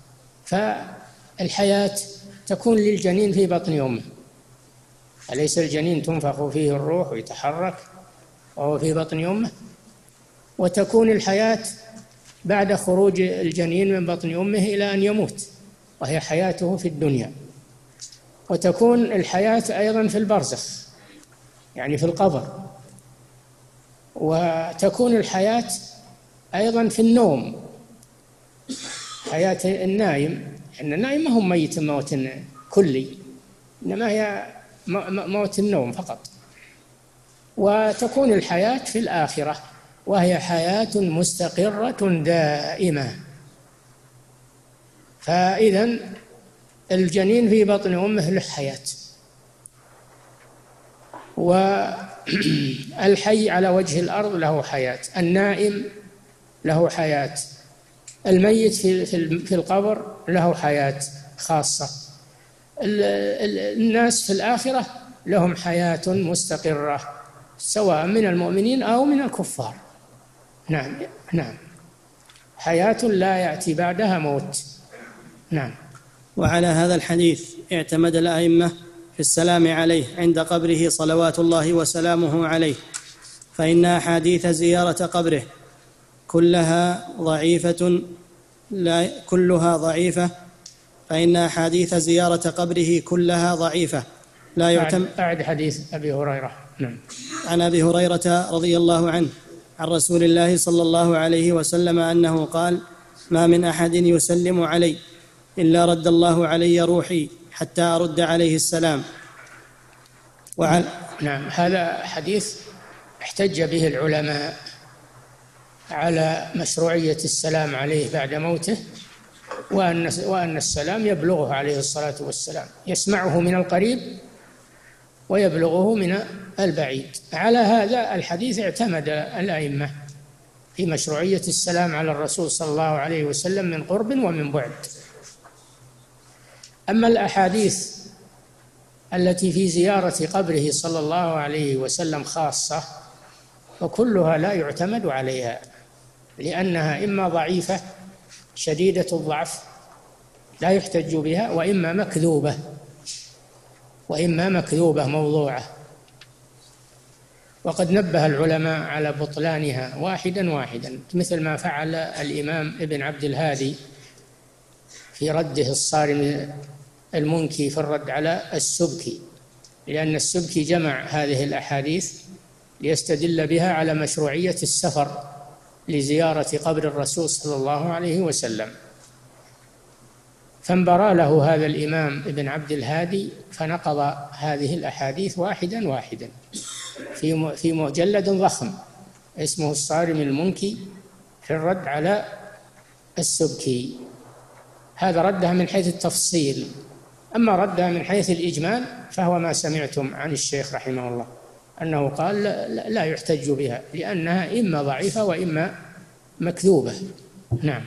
فالحياة تكون للجنين في بطن أمه، أليس الجنين تنفخ فيه الروح ويتحرك وهو في بطن أمه؟ وتكون الحياة بعد خروج الجنين من بطن أمه إلى أن يموت، وهي حياته في الدنيا. وتكون الحياة أيضا في البرزخ، يعني في القبر. وتكون الحياة أيضا في النوم، حياة النائم، إن النائم ما هو ميت موت كلي، إنما هي موت النوم فقط. وتكون الحياة في الآخرة، وهي حياة مستقرة دائمة. فإذا الجنين في بطن أمه له حياة، والحي على وجه الأرض له حياة، النائم له حياة، الميت في القبر له حياة خاصة، الناس في الآخرة لهم حياة مستقرة سواء من المؤمنين أو من الكفار. نعم نعم، حياة لا يأتي بعدها موت. نعم. وعلى هذا الحديث اعتمد الأئمة في السلام عليه عند قبره صلوات الله وسلامه عليه، فإن أحاديث زيارة قبره كلها ضعيفة لا كلها ضعيفة فإن أحاديث زيارة قبره كلها ضعيفة لا يعتمد. أعد حديث أبي هريرة. نعم. عن أبي هريرة رضي الله عنه عن رسول الله صلى الله عليه وسلم أنه قال: ما من أحد يسلم علي إلا رد الله علي روحي حتى أرد عليه السلام. وعن نعم، هذا حديث احتج به العلماء على مشروعية السلام عليه بعد موته، وأن وأن السلام يبلغه عليه الصلاة والسلام، يسمعه من القريب ويبلغه من البعيد. على هذا الحديث اعتمد الأئمة في مشروعية السلام على الرسول صلى الله عليه وسلم من قرب ومن بعد. أما الأحاديث التي في زيارة قبره صلى الله عليه وسلم خاصة فكلها لا يعتمد عليها، لأنها إما ضعيفة شديدة الضعف لا يحتج بها، وإما مكذوبة وإما مكذوبة موضوعة. وقد نبه العلماء على بطلانها واحدا واحدا، مثل ما فعل الإمام ابن عبد الهادي في رده الصارم المنكي في الرد على السبكي، لأن السبكي جمع هذه الأحاديث ليستدل بها على مشروعية السفر لزيارة قبر الرسول صلى الله عليه وسلم، فانبرى له هذا الإمام ابن عبد الهادي فنقض هذه الأحاديث واحدا واحدا في في مجلد ضخم اسمه الصارم المنكي في الرد على السبكي. هذا ردها من حيث التفصيل، أما ردها من حيث الإجمال فهو ما سمعتم عن الشيخ رحمه الله أنه قال لا, لا يحتج بها، لأنها إما ضعيفة وإما مكذوبة. نعم.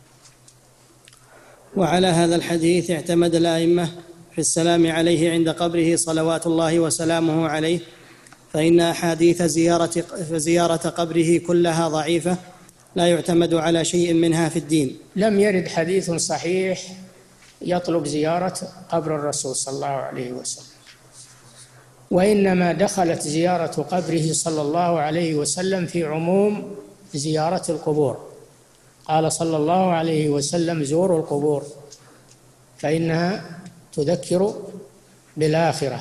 وعلى هذا الحديث اعتمد الأئمة في السلام عليه عند قبره صلوات الله وسلامه عليه، فإن أحاديث زيارة, زيارة قبره كلها ضعيفة لا يعتمد على شيء منها في الدين. لم يرد حديث صحيح يطلب زيارة قبر الرسول صلى الله عليه وسلم، وإنما دخلت زيارة قبره صلى الله عليه وسلم في عموم زيارة القبور. قال صلى الله عليه وسلم: زوروا القبور فإنها تذكر بالآخرة،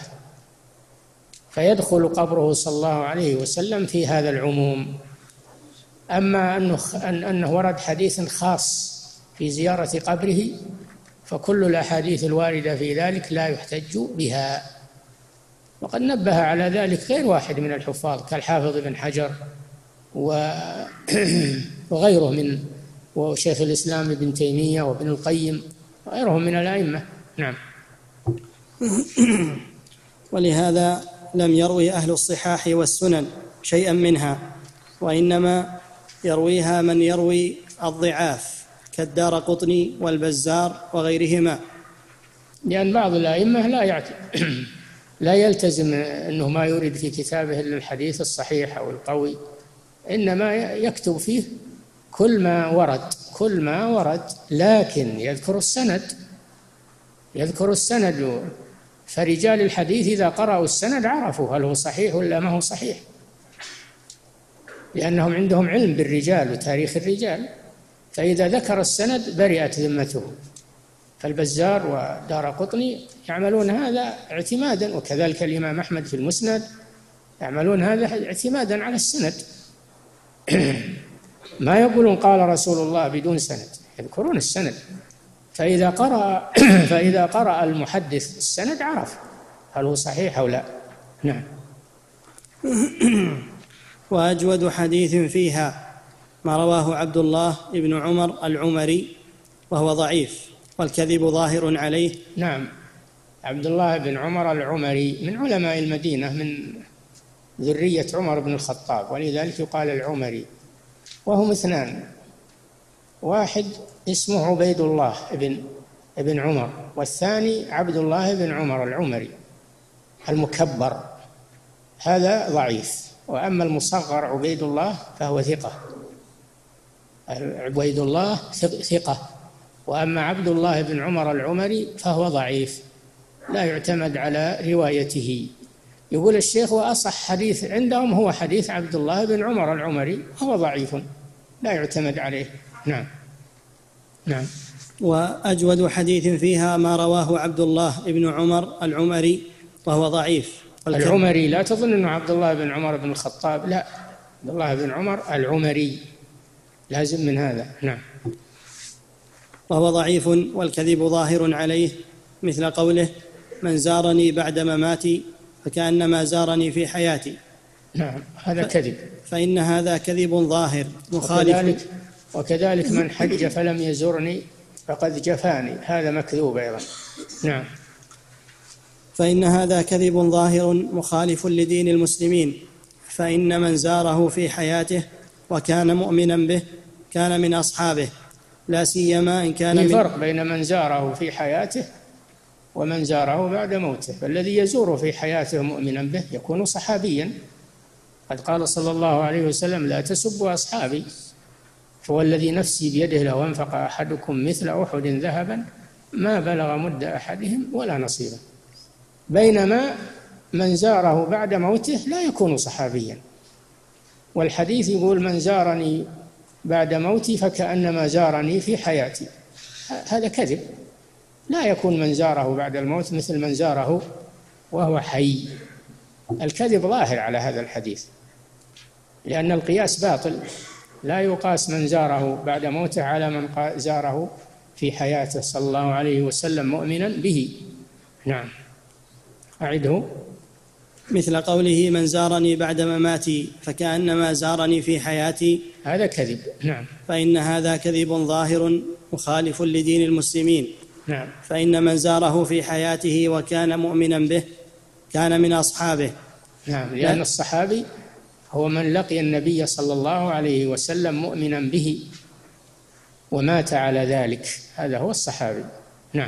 فيدخل قبره صلى الله عليه وسلم في هذا العموم. أما أنه, أنه ورد حديث خاص في زيارة قبره فكل الأحاديث الواردة في ذلك لا يحتج بها. وقد نبه على ذلك غير واحد من الحفاظ كالحافظ ابن حجر وغيره من وشيخ الإسلام ابن تيمية وابن القيم وغيرهم من الأئمة. نعم. ولهذا لم يروي أهل الصحاح والسنن شيئا منها، وإنما يرويها من يروي الضعاف كالدارقطني والبزار وغيرهما، لأن بعض الأئمة لا يعت... لا يلتزم أنه ما يورد في كتابه إلا الحديث الصحيح أو القوي، إنما يكتب فيه كل ما ورد كل ما ورد لكن يذكر السند يذكر السند فرجال الحديث إذا قرأوا السند عرفوا هل هو صحيح ولا ما هو صحيح، لأنهم عندهم علم بالرجال وتاريخ الرجال، فإذا ذكر السند برئت ذمته. فالبزار ودارقطني يعملون هذا اعتمادا، وكذلك الإمام أحمد في المسند يعملون هذا اعتمادا على السند. ما يقولون قال رسول الله بدون سند، يذكرون السند، فإذا قرأ فإذا قرأ المحدث السند عرف هل هو صحيح أو لا. نعم. وأجود حديث فيها ما رواه عبد الله بن عمر العمري وهو ضعيف والكذب ظاهر عليه. نعم، عبد الله بن عمر العمري من علماء المدينة، من ذرية عمر بن الخطاب، ولذلك يقال العمري. وهم اثنان، واحد اسمه عبيد الله بن ابن عمر، والثاني عبد الله بن عمر العمري المكبر، هذا ضعيف. وأما المصغر عبيد الله فهو ثقة، عبيد الله ثقة، وأما عبد الله بن عمر العمري فهو ضعيف لا يعتمد على روايته. يقول الشيخ وأصح حديث عندهم هو حديث عبد الله بن عمر العمري، هو ضعيف لا يعتمد عليه. نعم نعم. وأجود حديث فيها ما رواه عبد الله بن عمر العمري وهو ضعيف. العمري لا تظن أنه عبد الله بن عمر بن الخطاب، لا، عبد الله بن عمر العمري، لازم من هذا. نعم. وهو ضعيف والكذب ظاهر عليه، مثل قوله من زارني بعد مماتي فكأنما زارني في حياتي. نعم، هذا كذب، فإن هذا كذب ظاهر مخالف. وكذلك, وكذلك من حج فلم يزرني فقد جفاني، هذا مكذوب أيضا. نعم. فإن هذا كذب ظاهر مخالف لدين المسلمين، فإن من زاره في حياته وكان مؤمنا به كان من أصحابه، لا سيما إن كان في من فرق بين من زاره في حياته ومن زاره بعد موته. فالذي يزور في حياته مؤمنا به يكون صحابيا. قد قال صلى الله عليه وسلم لا تسبوا أصحابي، فوالذي نفسي بيده لو أنفق أحدكم مثل أحد ذهبا ما بلغ مد أحدهم ولا نصيبه. بينما من زاره بعد موته لا يكون صحابيا. والحديث يقول من زارني بعد موتي فكأنما زارني في حياتي، هذا كذب. لا يكون من زاره بعد الموت مثل من زاره وهو حي. الكذب ظاهر على هذا الحديث، لأن القياس باطل. لا يقاس من زاره بعد موته على من زاره في حياته صلى الله عليه وسلم مؤمنا به. نعم. أعده. مثل قوله من زارني بعد مماتي فكأنما زارني في حياتي، هذا كذب. نعم. فإن هذا كذب ظاهر مخالف لدين المسلمين. نعم. فإن من زاره في حياته وكان مؤمنا به كان من أصحابه. نعم، لأن الصحابي هو من لقي النبي صلى الله عليه وسلم مؤمنا به ومات على ذلك، هذا هو الصحابي. نعم.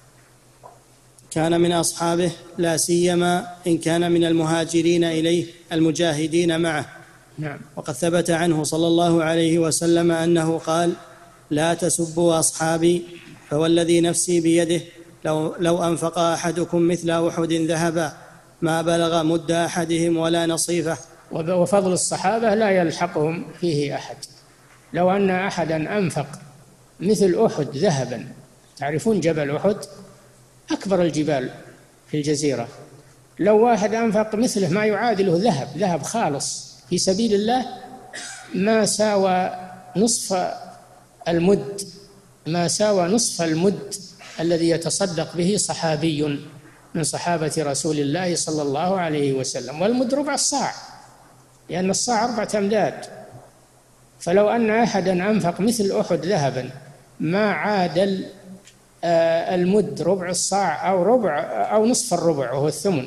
كان من أصحابه، لا سيما إن كان من المهاجرين إليه المجاهدين معه. نعم. وقد ثبت عنه صلى الله عليه وسلم أنه قال لا تسبوا أصحابي، فوالذي نفسي بيده لو, لو أنفق أحدكم مثل أحد ذهبا ما بلغ مد أحدهم ولا نصيفه. وفضل الصحابة لا يلحقهم فيه أحد. لو أن أحدا أنفق مثل أحد ذهبا، تعرفون جبل أحد أكبر الجبال في الجزيرة، لو واحد أنفق مثله ما يعادله ذهب ذهب خالص في سبيل الله ما ساوى نصف المد ما ساوى نصف المد الذي يتصدق به صحابي من صحابة رسول الله صلى الله عليه وسلم. والمد ربع الصاع، لأن الصاع أربعة أمداد. فلو أن أحدا أنفق مثل أحد ذهبا ما عادل المد ربع الصاع أو ربع أو نصف الربع وهو الثمن.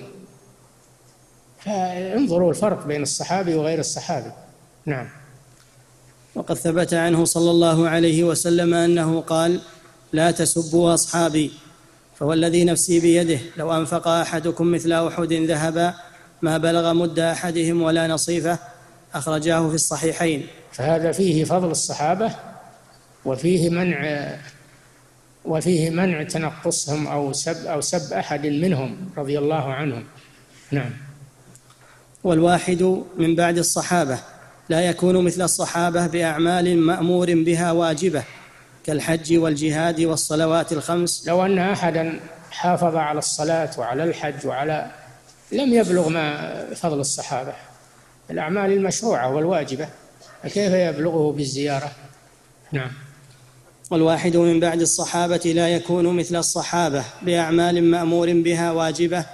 فانظروا الفرق بين الصحابي وغير الصحابي. نعم. وقد ثبت عنه صلى الله عليه وسلم أنه قال لا تسبوا أصحابي، فوالذي نفسي بيده لو أنفق أحدكم مثل أحد ذهبا ما بلغ مد أحدهم ولا نصيفه، أخرجاه في الصحيحين. فهذا فيه فضل الصحابة، وفيه منع وفيه منع تنقصهم أو سب أو سب أحد منهم رضي الله عنهم. نعم. والواحد من بعد الصحابة لا يكون مثل الصحابة بأعمال مأمور بها واجبة كالحج والجهاد والصلوات الخمس. لو أن أحدا حافظ على الصلاة وعلى الحج وعلى لم يبلغ ما فضل الصحابة، الأعمال المشروعة والواجبة، فكيف يبلغه بالزيارة؟ نعم. والواحد من بعد الصحابة لا يكون مثل الصحابة بأعمال مأمور بها واجبة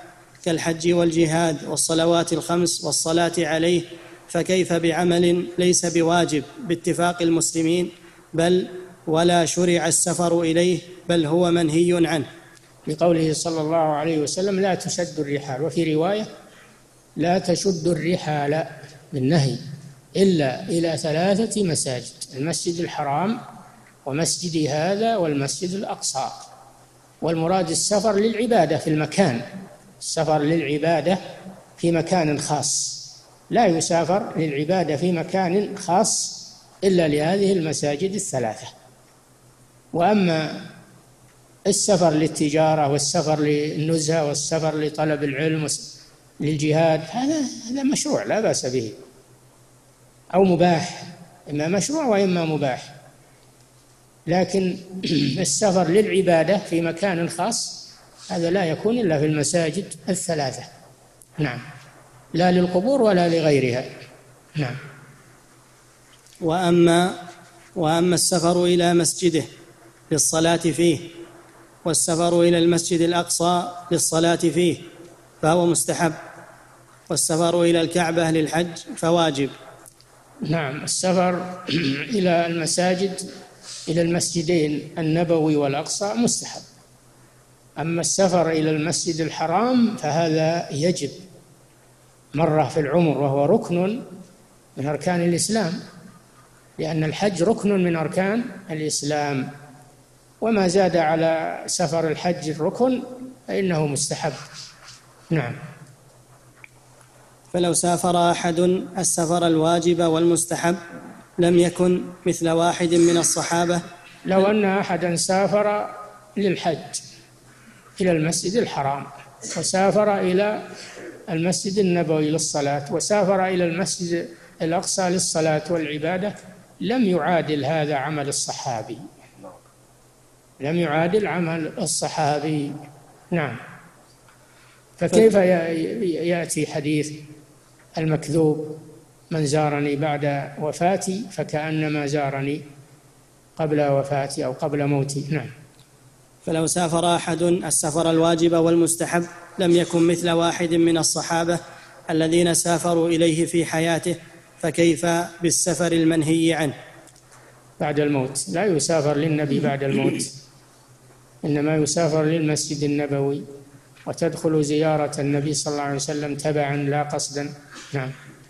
كالحج والجهاد والصلوات الخمس والصلاة عليه، فكيف بعمل ليس بواجب باتفاق المسلمين، بل ولا شرع السفر إليه، بل هو منهي عنه؟ لقوله صلى الله عليه وسلم: لا تشد الرحال، وفي رواية: لا تشد الرحال بالنهي إلا إلى ثلاثة مساجد: المسجد الحرام، ومسجد هذا، والمسجد الأقصى. والمراد السفر للعبادة في المكان، السفر للعبادة في مكان خاص، لا يسافر للعبادة في مكان خاص إلا لهذه المساجد الثلاثة. وأما السفر للتجارة والسفر للنزهة والسفر لطلب العلم للجهاد، هذا هذا مشروع لا بأس به، أو مباح، إما مشروع وإما مباح. لكن السفر للعبادة في مكان خاص هذا لا يكون إلا في المساجد الثلاثة. نعم، لا للقبور ولا لغيرها. نعم. وأما وأما السفر إلى مسجده للصلاة فيه، والسفر إلى المسجد الأقصى للصلاة فيه، فهو مستحب، والسفر إلى الكعبة للحج فواجب. نعم، السفر إلى المساجد، إلى المسجدين النبوي والأقصى مستحب. أما السفر إلى المسجد الحرام فهذا يجب مرة في العمر، وهو ركن من أركان الإسلام، لأن الحج ركن من أركان الإسلام، وما زاد على سفر الحج الركن فإنه مستحب. نعم. فلو سافر أحد السفر الواجب والمستحب لم يكن مثل واحد من الصحابة. لو أن أحدا سافر للحج إلى المسجد الحرام، وسافر إلى المسجد النبوي للصلاة، وسافر إلى المسجد الأقصى للصلاة والعبادة، لم يعادل هذا عمل الصحابي، لم يعادل عمل الصحابي. نعم. فكيف يأتي حديث المكذوب: من زارني بعد وفاتي فكأنما زارني قبل وفاتي أو قبل موتي؟ نعم. فلو سافر أحد السفر الواجب والمستحب لم يكن مثل واحد من الصحابة الذين سافروا إليه في حياته، فكيف بالسفر المنهي عنه بعد الموت؟ لا يسافر للنبي بعد الموت، إنما يسافر للمسجد النبوي، وتدخل زيارة النبي صلى الله عليه وسلم تبعا لا قصدا. نعم.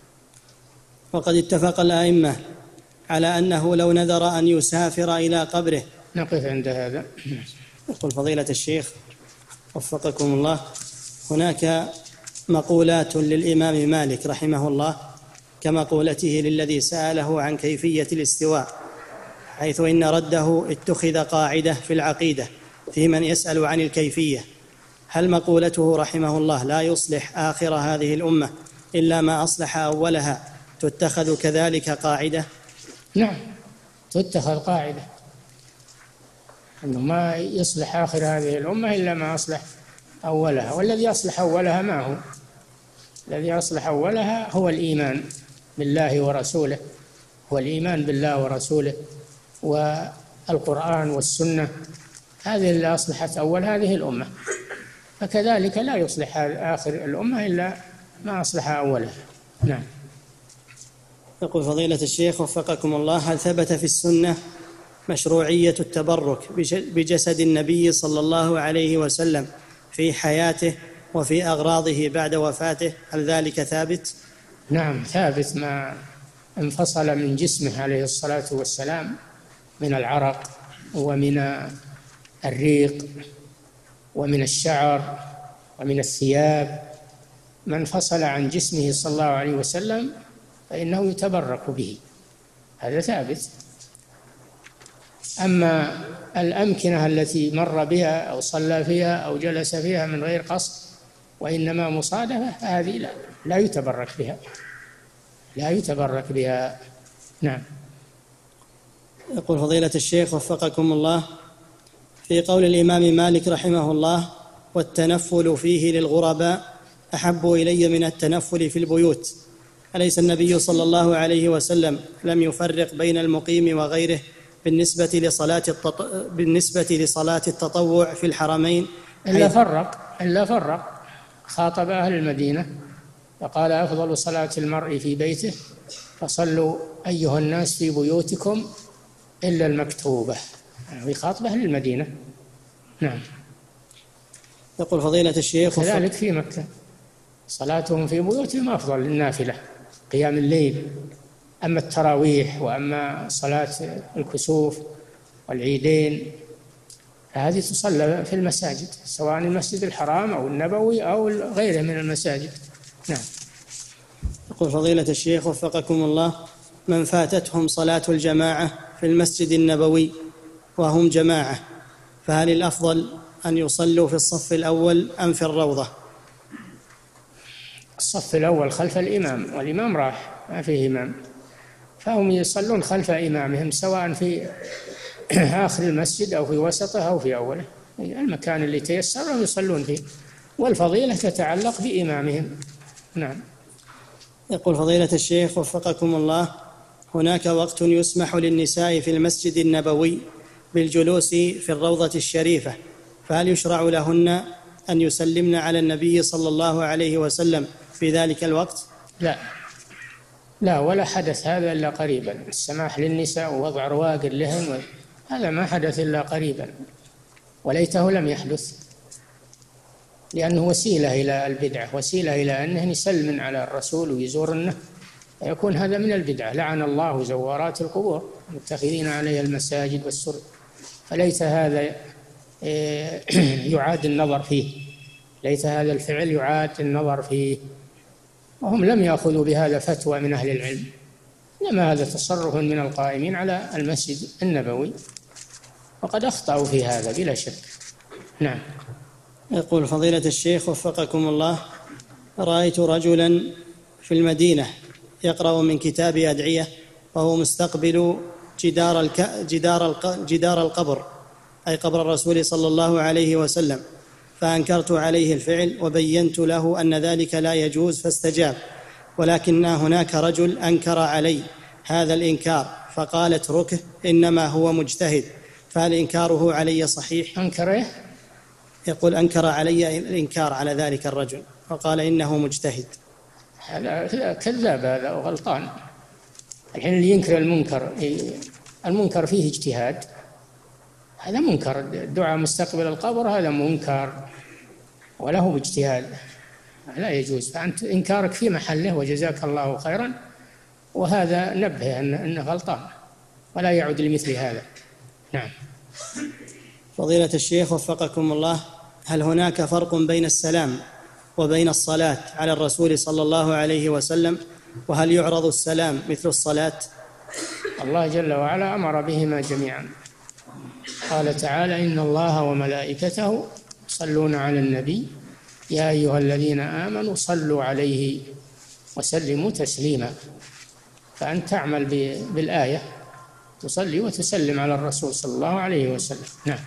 وقد اتفق الأئمة على أنه لو نذر أن يسافر إلى قبره. نقف عند هذا. يقول فضيلة الشيخ وفقكم الله: هناك مقولات للإمام مالك رحمه الله كمقولته للذي سأله عن كيفية الاستواء، حيث إن رده اتخذ قاعدة في العقيدة في من يسأل عن الكيفية. هل مقولته رحمه الله لا يصلح آخر هذه الأمة إلا ما أصلح أولها تتخذ كذلك قاعدة؟ نعم، تتخذ قاعدة، أنه ما يصلح آخر هذه الأمة إلا ما أصلح أولها. والذي أصلح أولها ما هو؟ الذي أصلح أولها هو الإيمان بالله ورسوله، هو الإيمان بالله ورسوله والقرآن والسنة، هذه اللي أصلحت أول هذه الأمة. فكذلك لا يصلح آخر الأمة إلا ما أصلح أولها. نعم. يقول فضيلة الشيخ وفقكم الله: هل ثبت في السنة مشروعية التبرك بجسد النبي صلى الله عليه وسلم في حياته وفي أغراضه بعد وفاته؟ هل ذلك ثابت؟ نعم ثابت، ما انفصل من جسمه عليه الصلاة والسلام من العرق ومن الريق ومن الشعر ومن الثياب، ما انفصل عن جسمه صلى الله عليه وسلم فإنه يتبرك به، هذا ثابت. أما الأمكنة التي مر بها أو صلى فيها أو جلس فيها من غير قصد وإنما مصادفة، هذه لا, لا يتبرك بها، لا يتبرك بها. نعم. يقول فضيلة الشيخ وفقكم الله: في قول الإمام مالك رحمه الله: والتنفل فيه للغرباء أحب إلي من التنفل في البيوت، أليس النبي صلى الله عليه وسلم لم يفرق بين المقيم وغيره بالنسبة لصلاة التط... بالنسبة لصلاة التطوع في الحرمين؟ إلا فرق إلا فرق خاطب أهل المدينة فقال أفضل صلاة المرء في بيته فصلوا أيها الناس في بيوتكم إلا المكتوبة، يخاطب أهل المدينة. نعم. يقول فضيلة الشيخ كذلك في مكة صلاتهم في بيوتهم أفضل للنافلة قيام الليل. أما التراويح وأما صلاة الكسوف والعيدين فهذه تصلى في المساجد، سواء المسجد الحرام أو النبوي أو غيره من المساجد. نعم. يقول فضيلة الشيخ وفقكم الله، من فاتتهم صلاة الجماعة في المسجد النبوي وهم جماعة فهل الأفضل أن يصلوا في الصف الأول أم في الروضة؟ الصف الأول خلف الإمام، والإمام راح ما فيه إمام، فهم يصلون خلف إمامهم سواء في آخر المسجد أو في وسطه أو في أوله، المكان اللي تيسر لهم يصلون فيه، والفضيلة تتعلق بإمامهم. نعم. يقول فضيلة الشيخ وفقكم الله، هناك وقت يسمح للنساء في المسجد النبوي بالجلوس في الروضة الشريفة، فهل يشرع لهن أن يسلمن على النبي صلى الله عليه وسلم في ذلك الوقت؟ لا لا، ولا حدث هذا إلا قريبا، السماح للنساء ووضع رواق لهن هذا ما حدث إلا قريبا، وليته لم يحدث، لأنه وسيلة إلى البدعة، وسيلة إلى أنه يسلم على الرسول ويزورنه، يكون هذا من البدعة. لعن الله زوارات القبور متخذين عليها المساجد والسرج، فليس هذا يعاد النظر فيه، ليس هذا الفعل يعاد النظر فيه، وهم لم يأخذوا بهذا فتوى من أهل العلم، إنما هذا تصرف من القائمين على المسجد النبوي، وقد أخطأوا في هذا بلا شك. نعم. يقول فضيلة الشيخ وفقكم الله، رأيت رجلا في المدينة يقرأ من كتاب أدعية وهو مستقبل جدار, الك... جدار, الق... جدار القبر، أي قبر الرسول صلى الله عليه وسلم، فأنكرت عليه الفعل وبينت له أن ذلك لا يجوز فاستجاب، ولكن هناك رجل أنكر علي هذا الإنكار فقال اتركه إنما هو مجتهد، فهل إنكاره علي صحيح؟ أنكره؟ يقول أنكر علي الإنكار على ذلك الرجل وقال إنه مجتهد. هذا كذاب، هذا غلطان. الحين اللي ينكر المنكر، المنكر فيه اجتهاد، هذا منكر. الدعاء مستقبل القبر هذا منكر وله اجتهاد، لا يجوز، فأنت إنكارك في محله وجزاك الله خيرا، وهذا نبه أنه غلطان ولا يعود لمثل هذا. نعم. فضيلة الشيخ وفقكم الله، هل هناك فرق بين السلام وبين الصلاة على الرسول صلى الله عليه وسلم، وهل يعرض السلام مثل الصلاة؟ الله جل وعلا أمر بهما جميعا، قال تعالى إن الله وملائكته يصلون على النبي يا أيها الذين آمنوا صلوا عليه وسلموا تسليما، فأنت تعمل بالآية، تصلي وتسلم على الرسول صلى الله عليه وسلم. نعم.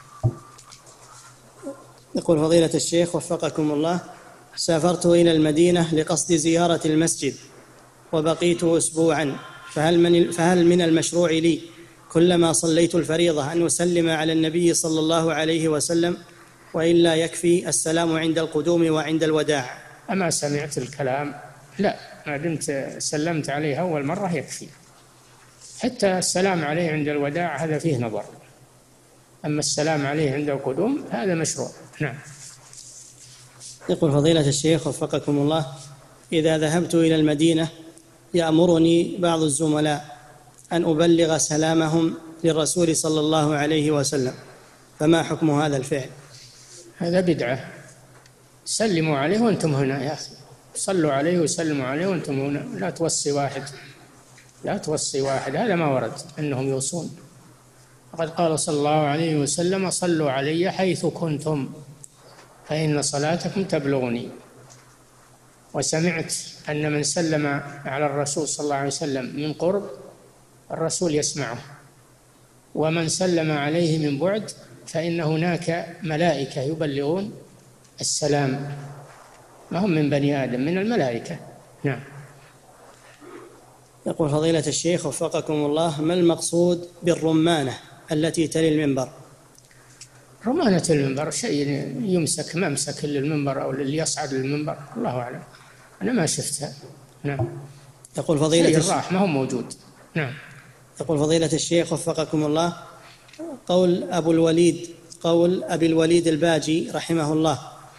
يقول فضيلة الشيخ وفقكم الله، سافرت إلى المدينة لقصد زيارة المسجد وبقيت أسبوعا، فهل من, فهل من المشروع لي كلما صليت الفريضة أن أسلم على النبي صلى الله عليه وسلم، وإلا يكفي السلام عند القدوم وعند الوداع؟ أما سمعت الكلام؟ لا، ما دمت سلمت عليه أول مرة يكفي، حتى السلام عليه عند الوداع هذا فيه نظر، أما السلام عليه عند القدوم هذا مشروع. نعم. يقول فضيلة الشيخ وفقكم الله، إذا ذهبت إلى المدينة يأمرني بعض الزملاء أن أبلغ سلامهم للرسول صلى الله عليه وسلم، فما حكم هذا الفعل؟ هذا بدعة، سلموا عليه وأنتم هنا يا أخي، صلوا عليه وسلموا عليه وأنتم هنا، لا توصي واحد، لا توصي واحد، هذا ما ورد أنهم يوصون. وقد قال صلى الله عليه وسلم صلوا علي حيث كنتم فإن صلاتكم تبلغني. وسمعت أن من سلم على الرسول صلى الله عليه وسلم من قرب الرسول يسمعه، ومن سلم عليه من بعد فإن هناك ملائكة يبلغون السلام، ما هم من بني آدم، من الملائكة. نعم. يقول فضيلة الشيخ وفقكم الله، ما المقصود بالرمانة التي تلي المنبر؟ رمانة المنبر شيء يمسك ممسك للمنبر أو اللي يصعد للمنبر، الله أعلم، أنا ما شفتها. نعم. يقول فضيلة الراح ما هو موجود. نعم. يقول فضيلة الشيخ وفقكم الله، قول أبو الوليد قول أبي الوليد الباجي رحمه الله: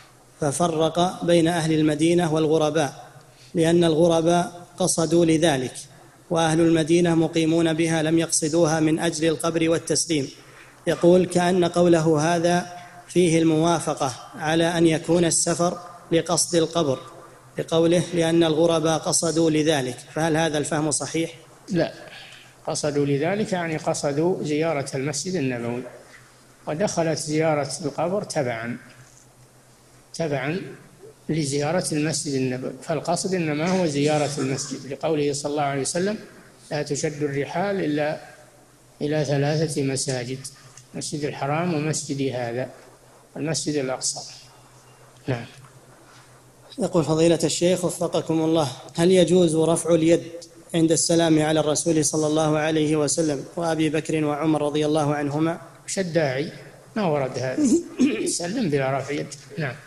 ففرق بين أهل المدينة والغرباء لأن الغرباء قصدوا لذلك، وأهل المدينة مقيمون بها لم يقصدوها من أجل القبر والتسليم. يقول كأن قوله هذا فيه الموافقة على أن يكون السفر لقصد القبر، لقوله لأن الغرباء قصدوا لذلك، فهل هذا الفهم صحيح؟ لا، قصدوا لذلك يعني قصدوا زيارة المسجد النبوي، ودخلت زيارة القبر تبعا تبعا لزيارة المسجد النبوي، فالقصد إنما هو زيارة المسجد، لقوله صلى الله عليه وسلم: لا تشد الرحال إلا إلى ثلاثة مساجد، مسجد الحرام ومسجد هذا المسجد الأقصى. نعم. يقول فضيلة الشيخ وفقكم الله: هل يجوز رفع اليد عند السلام على الرسول صلى الله عليه وسلم وأبي بكر وعمر رضي الله عنهما؟ وش الداعي؟ ما ورد هذا. سلم بلا رفع يد. نعم.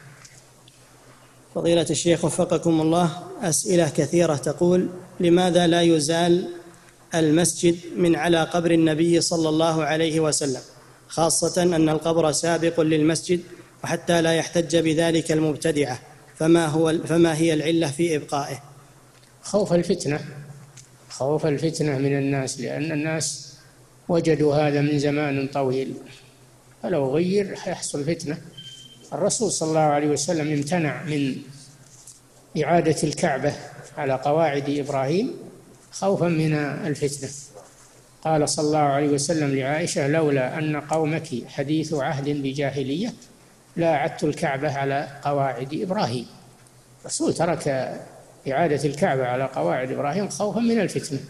فضيلة الشيخ وفقكم الله، أسئلة كثيرة تقول: لماذا لا يزال المسجد من على قبر النبي صلى الله عليه وسلم، خاصة أن القبر سابق للمسجد، وحتى لا يحتج بذلك المبتدعة، فما هو فما هي العلة في إبقائه؟ خوف الفتنة، خوف الفتنة من الناس، لأن الناس وجدوا هذا من زمان طويل، فلو غير يحصل فتنة. الرسول صلى الله عليه وسلم امتنع من إعادة الكعبة على قواعد إبراهيم خوفا من الفتنة. قال صلى الله عليه وسلم لعائشة: لولا أن قومك حديث عهد بجاهلية لا أعدت الكعبة على قواعد إبراهيم. الرسول ترك إعادة الكعبة على قواعد إبراهيم خوفا من الفتنة،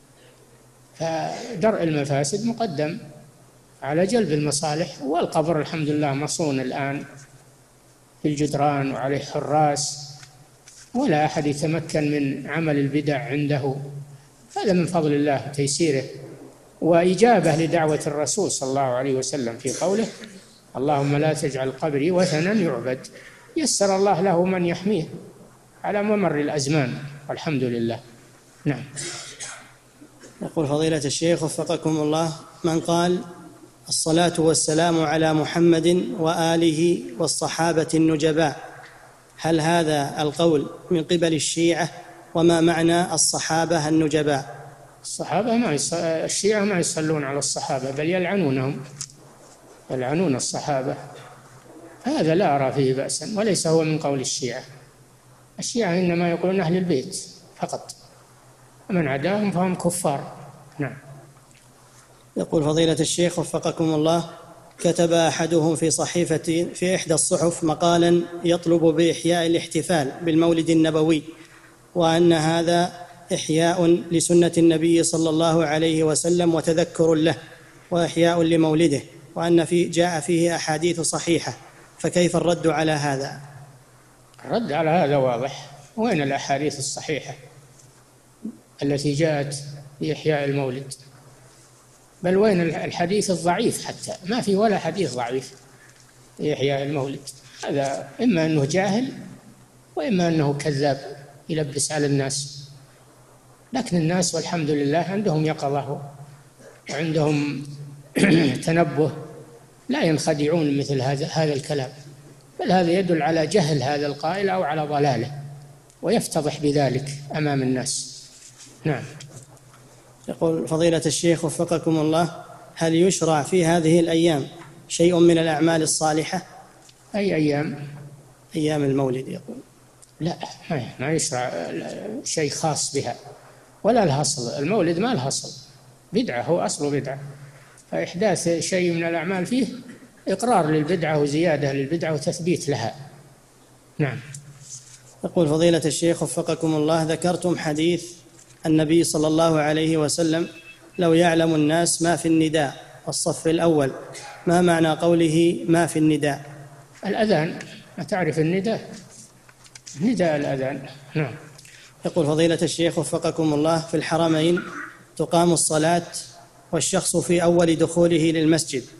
فدرء المفاسد مقدم على جلب المصالح. والقبر الحمد لله مصون الآن في الجدران وعليه حراس، ولا أحد يتمكن من عمل البدع عنده، هذا من فضل الله وتيسيره وإجابة لدعوة الرسول صلى الله عليه وسلم في قوله: اللهم لا تجعل قبري وثنا يعبد. يسر الله له من يحميه على ممر الأزمان، والحمد لله. نعم. يقول فضيلة الشيخ وفقكم الله: من قال الصلاة والسلام على محمد وآله والصحابة النجباء، هل هذا القول من قبل الشيعة؟ وما معنى الصحابة النجباء؟ الصحابة ما يص... الشيعة ما يصلون على الصحابة، بل يلعنونهم، يلعنون الصحابة. هذا لا أرى فيه بأسا، وليس هو من قول الشيعة. الشيعة إنما يقولون أهل البيت فقط، ومن عداهم فهم كفار. نعم. يقول فضيلة الشيخ وفقكم الله: كتب أحدهم في صحيفة في إحدى الصحف مقالا يطلب بإحياء الاحتفال بالمولد النبوي، وأن هذا إحياء لسنة النبي صلى الله عليه وسلم وتذكر له وإحياء لمولده، وأن في جاء فيه أحاديث صحيحة، فكيف الرد على هذا؟ الرد على هذا واضح. وين الأحاديث الصحيحة التي جاءت بإحياء المولد؟ بل وين الحديث الضعيف؟ حتى ما في ولا حديث ضعيف في إحياء المولد. هذا إما أنه جاهل وإما أنه كذاب يلبس على الناس. لكن الناس والحمد لله عندهم يقظة وعندهم تنبه، لا ينخدعون مثل هذا هذا الكلام، بل هذا يدل على جهل هذا القائل أو على ضلاله، ويفتضح بذلك أمام الناس. نعم. يقول فضيلة الشيخ وفقكم الله: هل يشرع في هذه الأيام شيء من الأعمال الصالحة؟ أي أيام؟ أيام المولد. يقول لا، ما يشرع شيء خاص بها، ولا لها أصل. المولد ما لها أصل، بدعة، هو أصله بدعة، فإحداث شيء من الأعمال فيه إقرار للبدعة وزيادة للبدعة وتثبيت لها. نعم. يقول فضيلة الشيخ وفقكم الله: ذكرتم حديث النبي صلى الله عليه وسلم: لو يعلم الناس ما في النداء والصف الأول، ما معنى قوله ما في النداء؟ الأذان. ما تعرف النداء؟ نداء الأذان. نعم. يقول فضيلة الشيخ وفقكم الله: في الحرمين تقام الصلاة والشخص في أول دخوله للمسجد،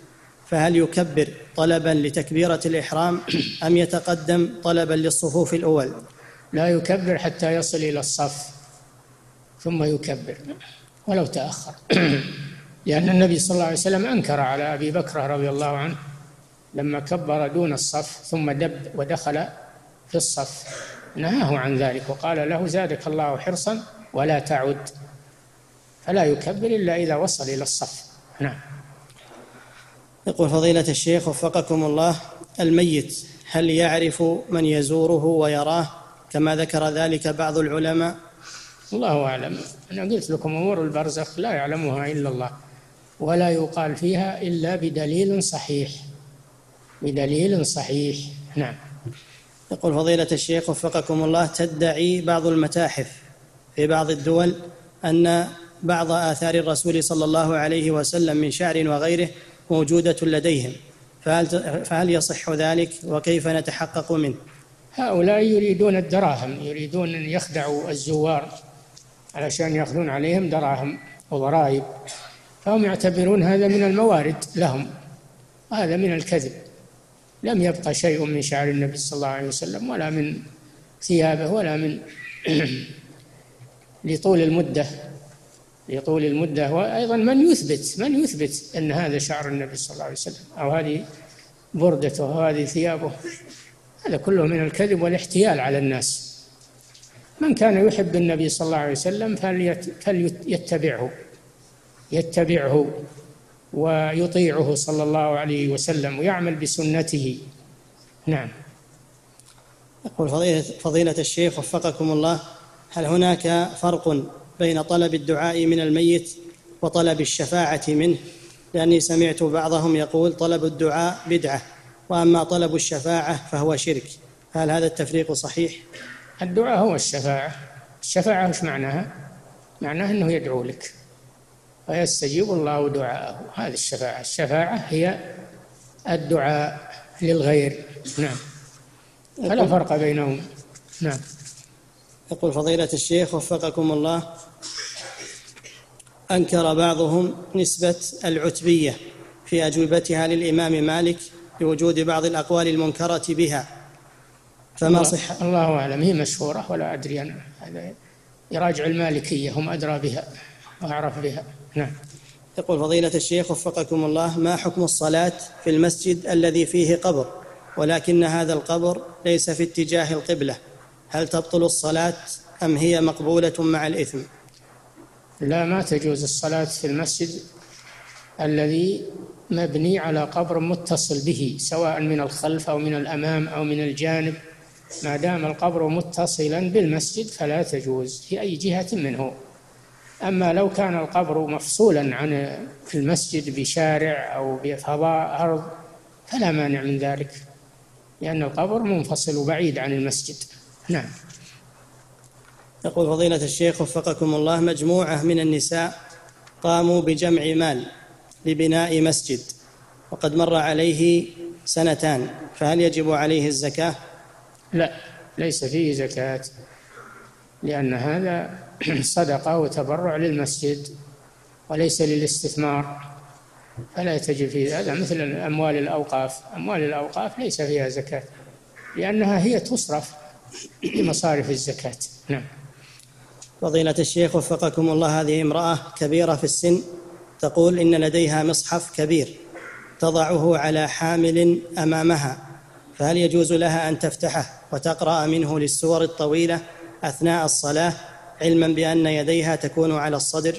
فهل يكبر طلبا لتكبيرة الإحرام أم يتقدم طلبا للصفوف الأول؟ لا يكبر حتى يصل إلى الصف ثم يكبر ولو تأخر لأن النبي صلى الله عليه وسلم أنكر على أبي بكر رضي الله عنه لما كبر دون الصف ثم دب ودخل في الصف، نهاه عن ذلك وقال له زادك الله حرصا ولا تعد، فلا يكبر إلا إذا وصل إلى الصف. نعم. يقول فضيلة الشيخ وفقكم الله، الميت هل يعرف من يزوره ويراه كما ذكر ذلك بعض العلماء؟ الله أعلم. أنا قلت لكم أمور البرزخ لا يعلمها إلا الله، ولا يقال فيها إلا بدليل صحيح، بدليل صحيح. نعم. يقول فضيلة الشيخ وفقكم الله، تدعي بعض المتاحف في بعض الدول أن بعض آثار الرسول صلى الله عليه وسلم من شعر وغيره موجودة لديهم، فهل, فهل يصح ذلك وكيف نتحقق منه؟ هؤلاء يريدون الدراهم، يريدون أن يخدعوا الزوار علشان يأخذون عليهم دراهم وضرائب، فهم يعتبرون هذا من الموارد لهم، هذا من الكذب. لم يبقى شيء من شعر النبي صلى الله عليه وسلم ولا من ثيابه ولا من لطول المدة لطول المدة وأيضا من يثبت من يثبت أن هذا شعر النبي صلى الله عليه وسلم أو هذه بردته أو هذه ثيابه، هذا كله من الكذب والاحتيال على الناس. من كان يحب النبي صلى الله عليه وسلم فليتبعه يتبعه ويطيعه صلى الله عليه وسلم ويعمل بسنته. نعم. يقول فضيلة, فضيلة الشيخ وفقكم الله، هل هناك فرق بين طلب الدعاء من الميت وطلب الشفاعة منه؟ لأني سمعت بعضهم يقول طلب الدعاء بدعة وأما طلب الشفاعة فهو شرك، هل هذا التفريق صحيح؟ الدعاء هو الشفاعة. الشفاعة وش معناها؟ معناها أنه يدعو لك ويستجيب الله دعاءه، هذه الشفاعة. الشفاعة هي الدعاء للغير. نعم. فلا فرق بينهم. نعم. يقول فضيلة الشيخ وفقكم الله، أنكر بعضهم نسبة العتبية في أجوبتها للإمام مالك بوجود بعض الأقوال المنكرة بها، فما صح؟ الله أعلم، هي مشهورة ولا أدري أنا، هذا يراجع المالكية، هم أدرى بها وأعرف بها. نعم. يقول فضيلة الشيخ وفقكم الله، ما حكم الصلاة في المسجد الذي فيه قبر ولكن هذا القبر ليس في اتجاه القبلة، هل تبطل الصلاة أم هي مقبولة مع الإثم؟ لا، ما تجوز الصلاة في المسجد الذي مبني على قبر متصل به، سواء من الخلف أو من الأمام أو من الجانب، ما دام القبر متصلا بالمسجد فلا تجوز في أي جهة منه. أما لو كان القبر مفصولا عن في المسجد بشارع أو بفضاء أرض فلا مانع من ذلك، لأن القبر منفصل وبعيد عن المسجد. نعم. يقول فضيلة الشيخ وفقكم الله، مجموعة من النساء قاموا بجمع مال لبناء مسجد وقد مر عليه سنتان، فهل يجب عليه الزكاة؟ لا، ليس فيه زكاة، لأن هذا صدقة وتبرع للمسجد وليس للاستثمار، فلا تجب فيه. هذا مثل أموال الأوقاف، أموال الأوقاف ليس فيها زكاة لأنها هي تصرف لمصارف الزكاة. نعم. فضيلة الشيخ وفقكم الله، هذه امرأة كبيرة في السن تقول إن لديها مصحف كبير تضعه على حامل أمامها، فهل يجوز لها أن تفتحه وتقرأ منه للسور الطويلة أثناء الصلاة علما بأن يديها تكون على الصدر؟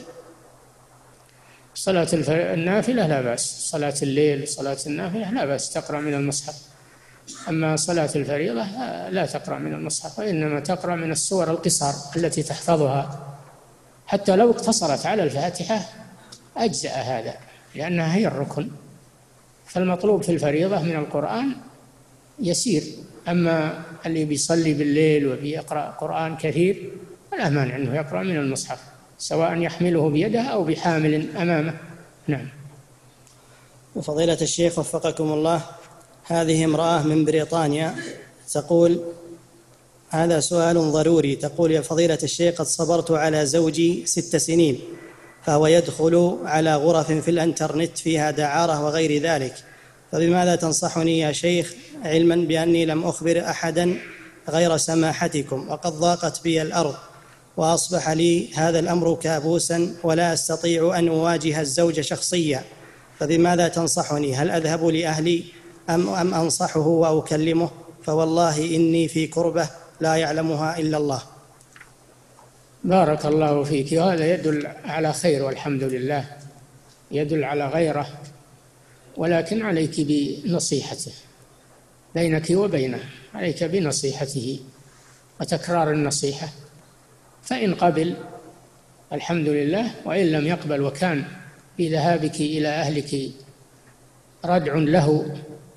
صلاة النافلة لا بأس، صلاة الليل صلاة النافلة لا بأس تقرأ من المصحف، أما صلاة الفريضة لا تقرأ من المصحف، وإنما تقرأ من السور القصار التي تحفظها، حتى لو اقتصرت على الفاتحة أجزأ هذا لأنها هي الركن. فالمطلوب في الفريضة من القرآن يسير، أما اللي بيصلي بالليل وبيقرأ قرآن كثير فلا مانع أنه يقرأ من المصحف، سواء يحمله بيده أو بحامل أمامه. نعم. وفضيلة الشيخ وفقكم الله، هذه امرأة من بريطانيا تقول، هذا سؤال ضروري، تقول: يا فضيلة الشيخ، قد صبرت على زوجي ست سنين فهو يدخل على غرف في الانترنت فيها دعارة وغير ذلك، فبماذا تنصحني يا شيخ، علما بأني لم أخبر أحدا غير سماحتكم، وقد ضاقت بي الأرض وأصبح لي هذا الأمر كابوسا ولا أستطيع أن أواجه الزوج شخصيا، فبماذا تنصحني؟ هل أذهب لأهلي أم, أم أنصحه وأكلمه؟ فوالله إني في كربة لا يعلمها إلا الله. بارك الله فيك، وهذا يدل على خير والحمد لله، يدل على غيره، ولكن عليك بنصيحته بينك وبينه، عليك بنصيحته وتكرار النصيحة، فإن قبل الحمد لله، وإن لم يقبل وكان في ذهابك إلى أهلك ردع له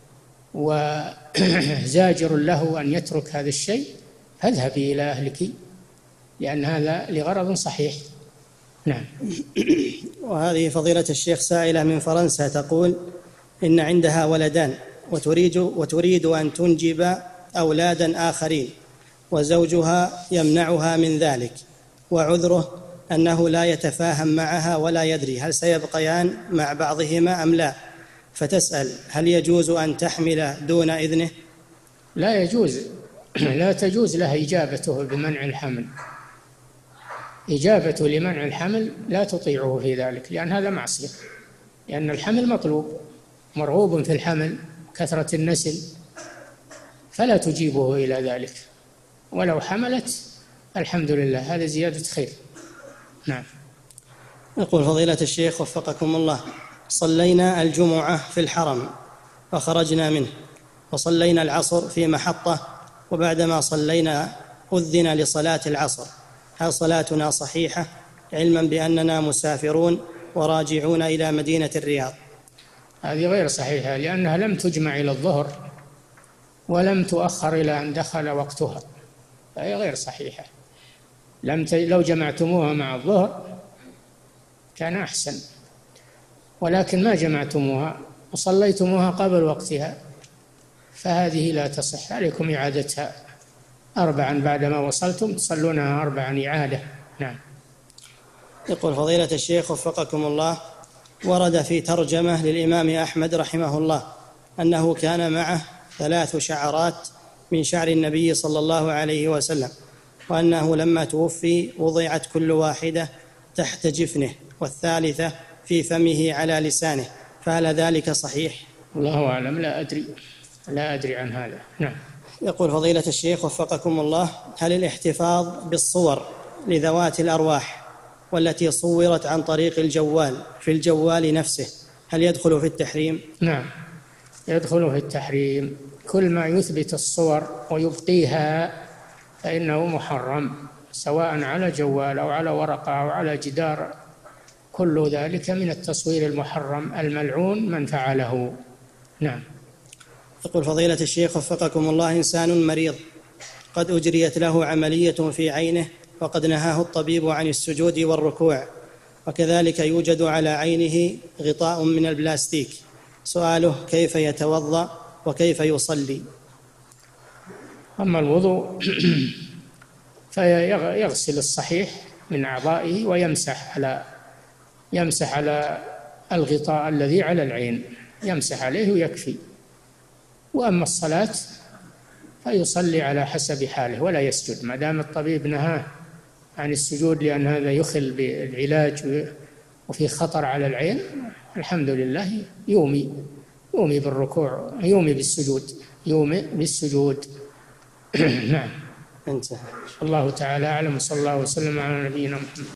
وزاجر له أن يترك هذا الشيء، فاذهبي إلى أهلك، لأن هذا لغرض صحيح. نعم. وهذه فضيلة الشيخ سائلة من فرنسا تقول إن عندها ولدان وتريد, وتريد أن تنجب أولادا آخرين، وزوجها يمنعها من ذلك، وعذره أنه لا يتفاهم معها ولا يدري هل سيبقيان مع بعضهما أم لا، فتسأل هل يجوز أن تحمل دون إذنه؟ لا يجوز، لا تجوز لها إجابته بمنع الحمل، إجابته لمنع الحمل لا تطيعه في ذلك، لأن هذا معصية، لأن الحمل مطلوب، مرغوب في الحمل، كثرة النسل، فلا تجيبه إلى ذلك، ولو حملت الحمد لله، هذا زيادة خير. نعم. يقول فضيلة الشيخ وفقكم الله، صلينا الجمعة في الحرم فخرجنا منه، وصلينا العصر في محطة، وبعدما صلينا أذن لصلاة العصر، هل صلاتنا صحيحة علما بأننا مسافرون وراجعون إلى مدينة الرياض؟ هذه غير صحيحة، لأنها لم تجمع إلى الظهر ولم تؤخر إلى أن دخل وقتها، فهي غير صحيحة. لم ت... لو جمعتموها مع الظهر كان أحسن، ولكن ما جمعتموها وصليتموها قبل وقتها، فهذه لا تصح، عليكم إعادتها أربعا بعدما وصلتم، تصلونها أربعا إعادة. نعم. يقول فضيلة الشيخ وفقكم الله، ورد في ترجمة للإمام أحمد رحمه الله أنه كان معه ثلاث شعرات من شعر النبي صلى الله عليه وسلم، وأنه لما توفي وضعت كل واحدة تحت جفنه والثالثة في فمه على لسانه، فهل ذلك صحيح؟ الله أعلم، لا أدري لا أدري عن هذا. نعم. يقول فضيلة الشيخ وفقكم الله، هل الاحتفاظ بالصور لذوات الأرواح والتي صورت عن طريق الجوال في الجوال نفسه هل يدخل في التحريم؟ نعم، يدخل في التحريم، كل ما يثبت الصور ويبقيها فإنه محرم، سواء على جوال أو على ورقة أو على جدار، كل ذلك من التصوير المحرم الملعون من فعله. نعم. يقول فضيلة الشيخ وفقكم الله، إنسان مريض قد أجريت له عملية في عينه وقد نهاه الطبيب عن السجود والركوع، وكذلك يوجد على عينه غطاء من البلاستيك، سؤاله كيف يتوضأ وكيف يصلي؟ أما الوضوء فيغسل الصحيح من أعضائه ويمسح على يمسح على الغطاء الذي على العين، يمسح عليه ويكفي. وأما الصلاة فيصلي على حسب حاله ولا يسجد، ما دام الطبيب نهاه عن السجود لأن هذا يخل بالعلاج وفي خطر على العين، الحمد لله يومي يومي بالركوع، يومي بالسجود، يومي بالسجود. نعم. انتهى. الله تعالى أعلم، صلى الله وسلم على نبينا محمد.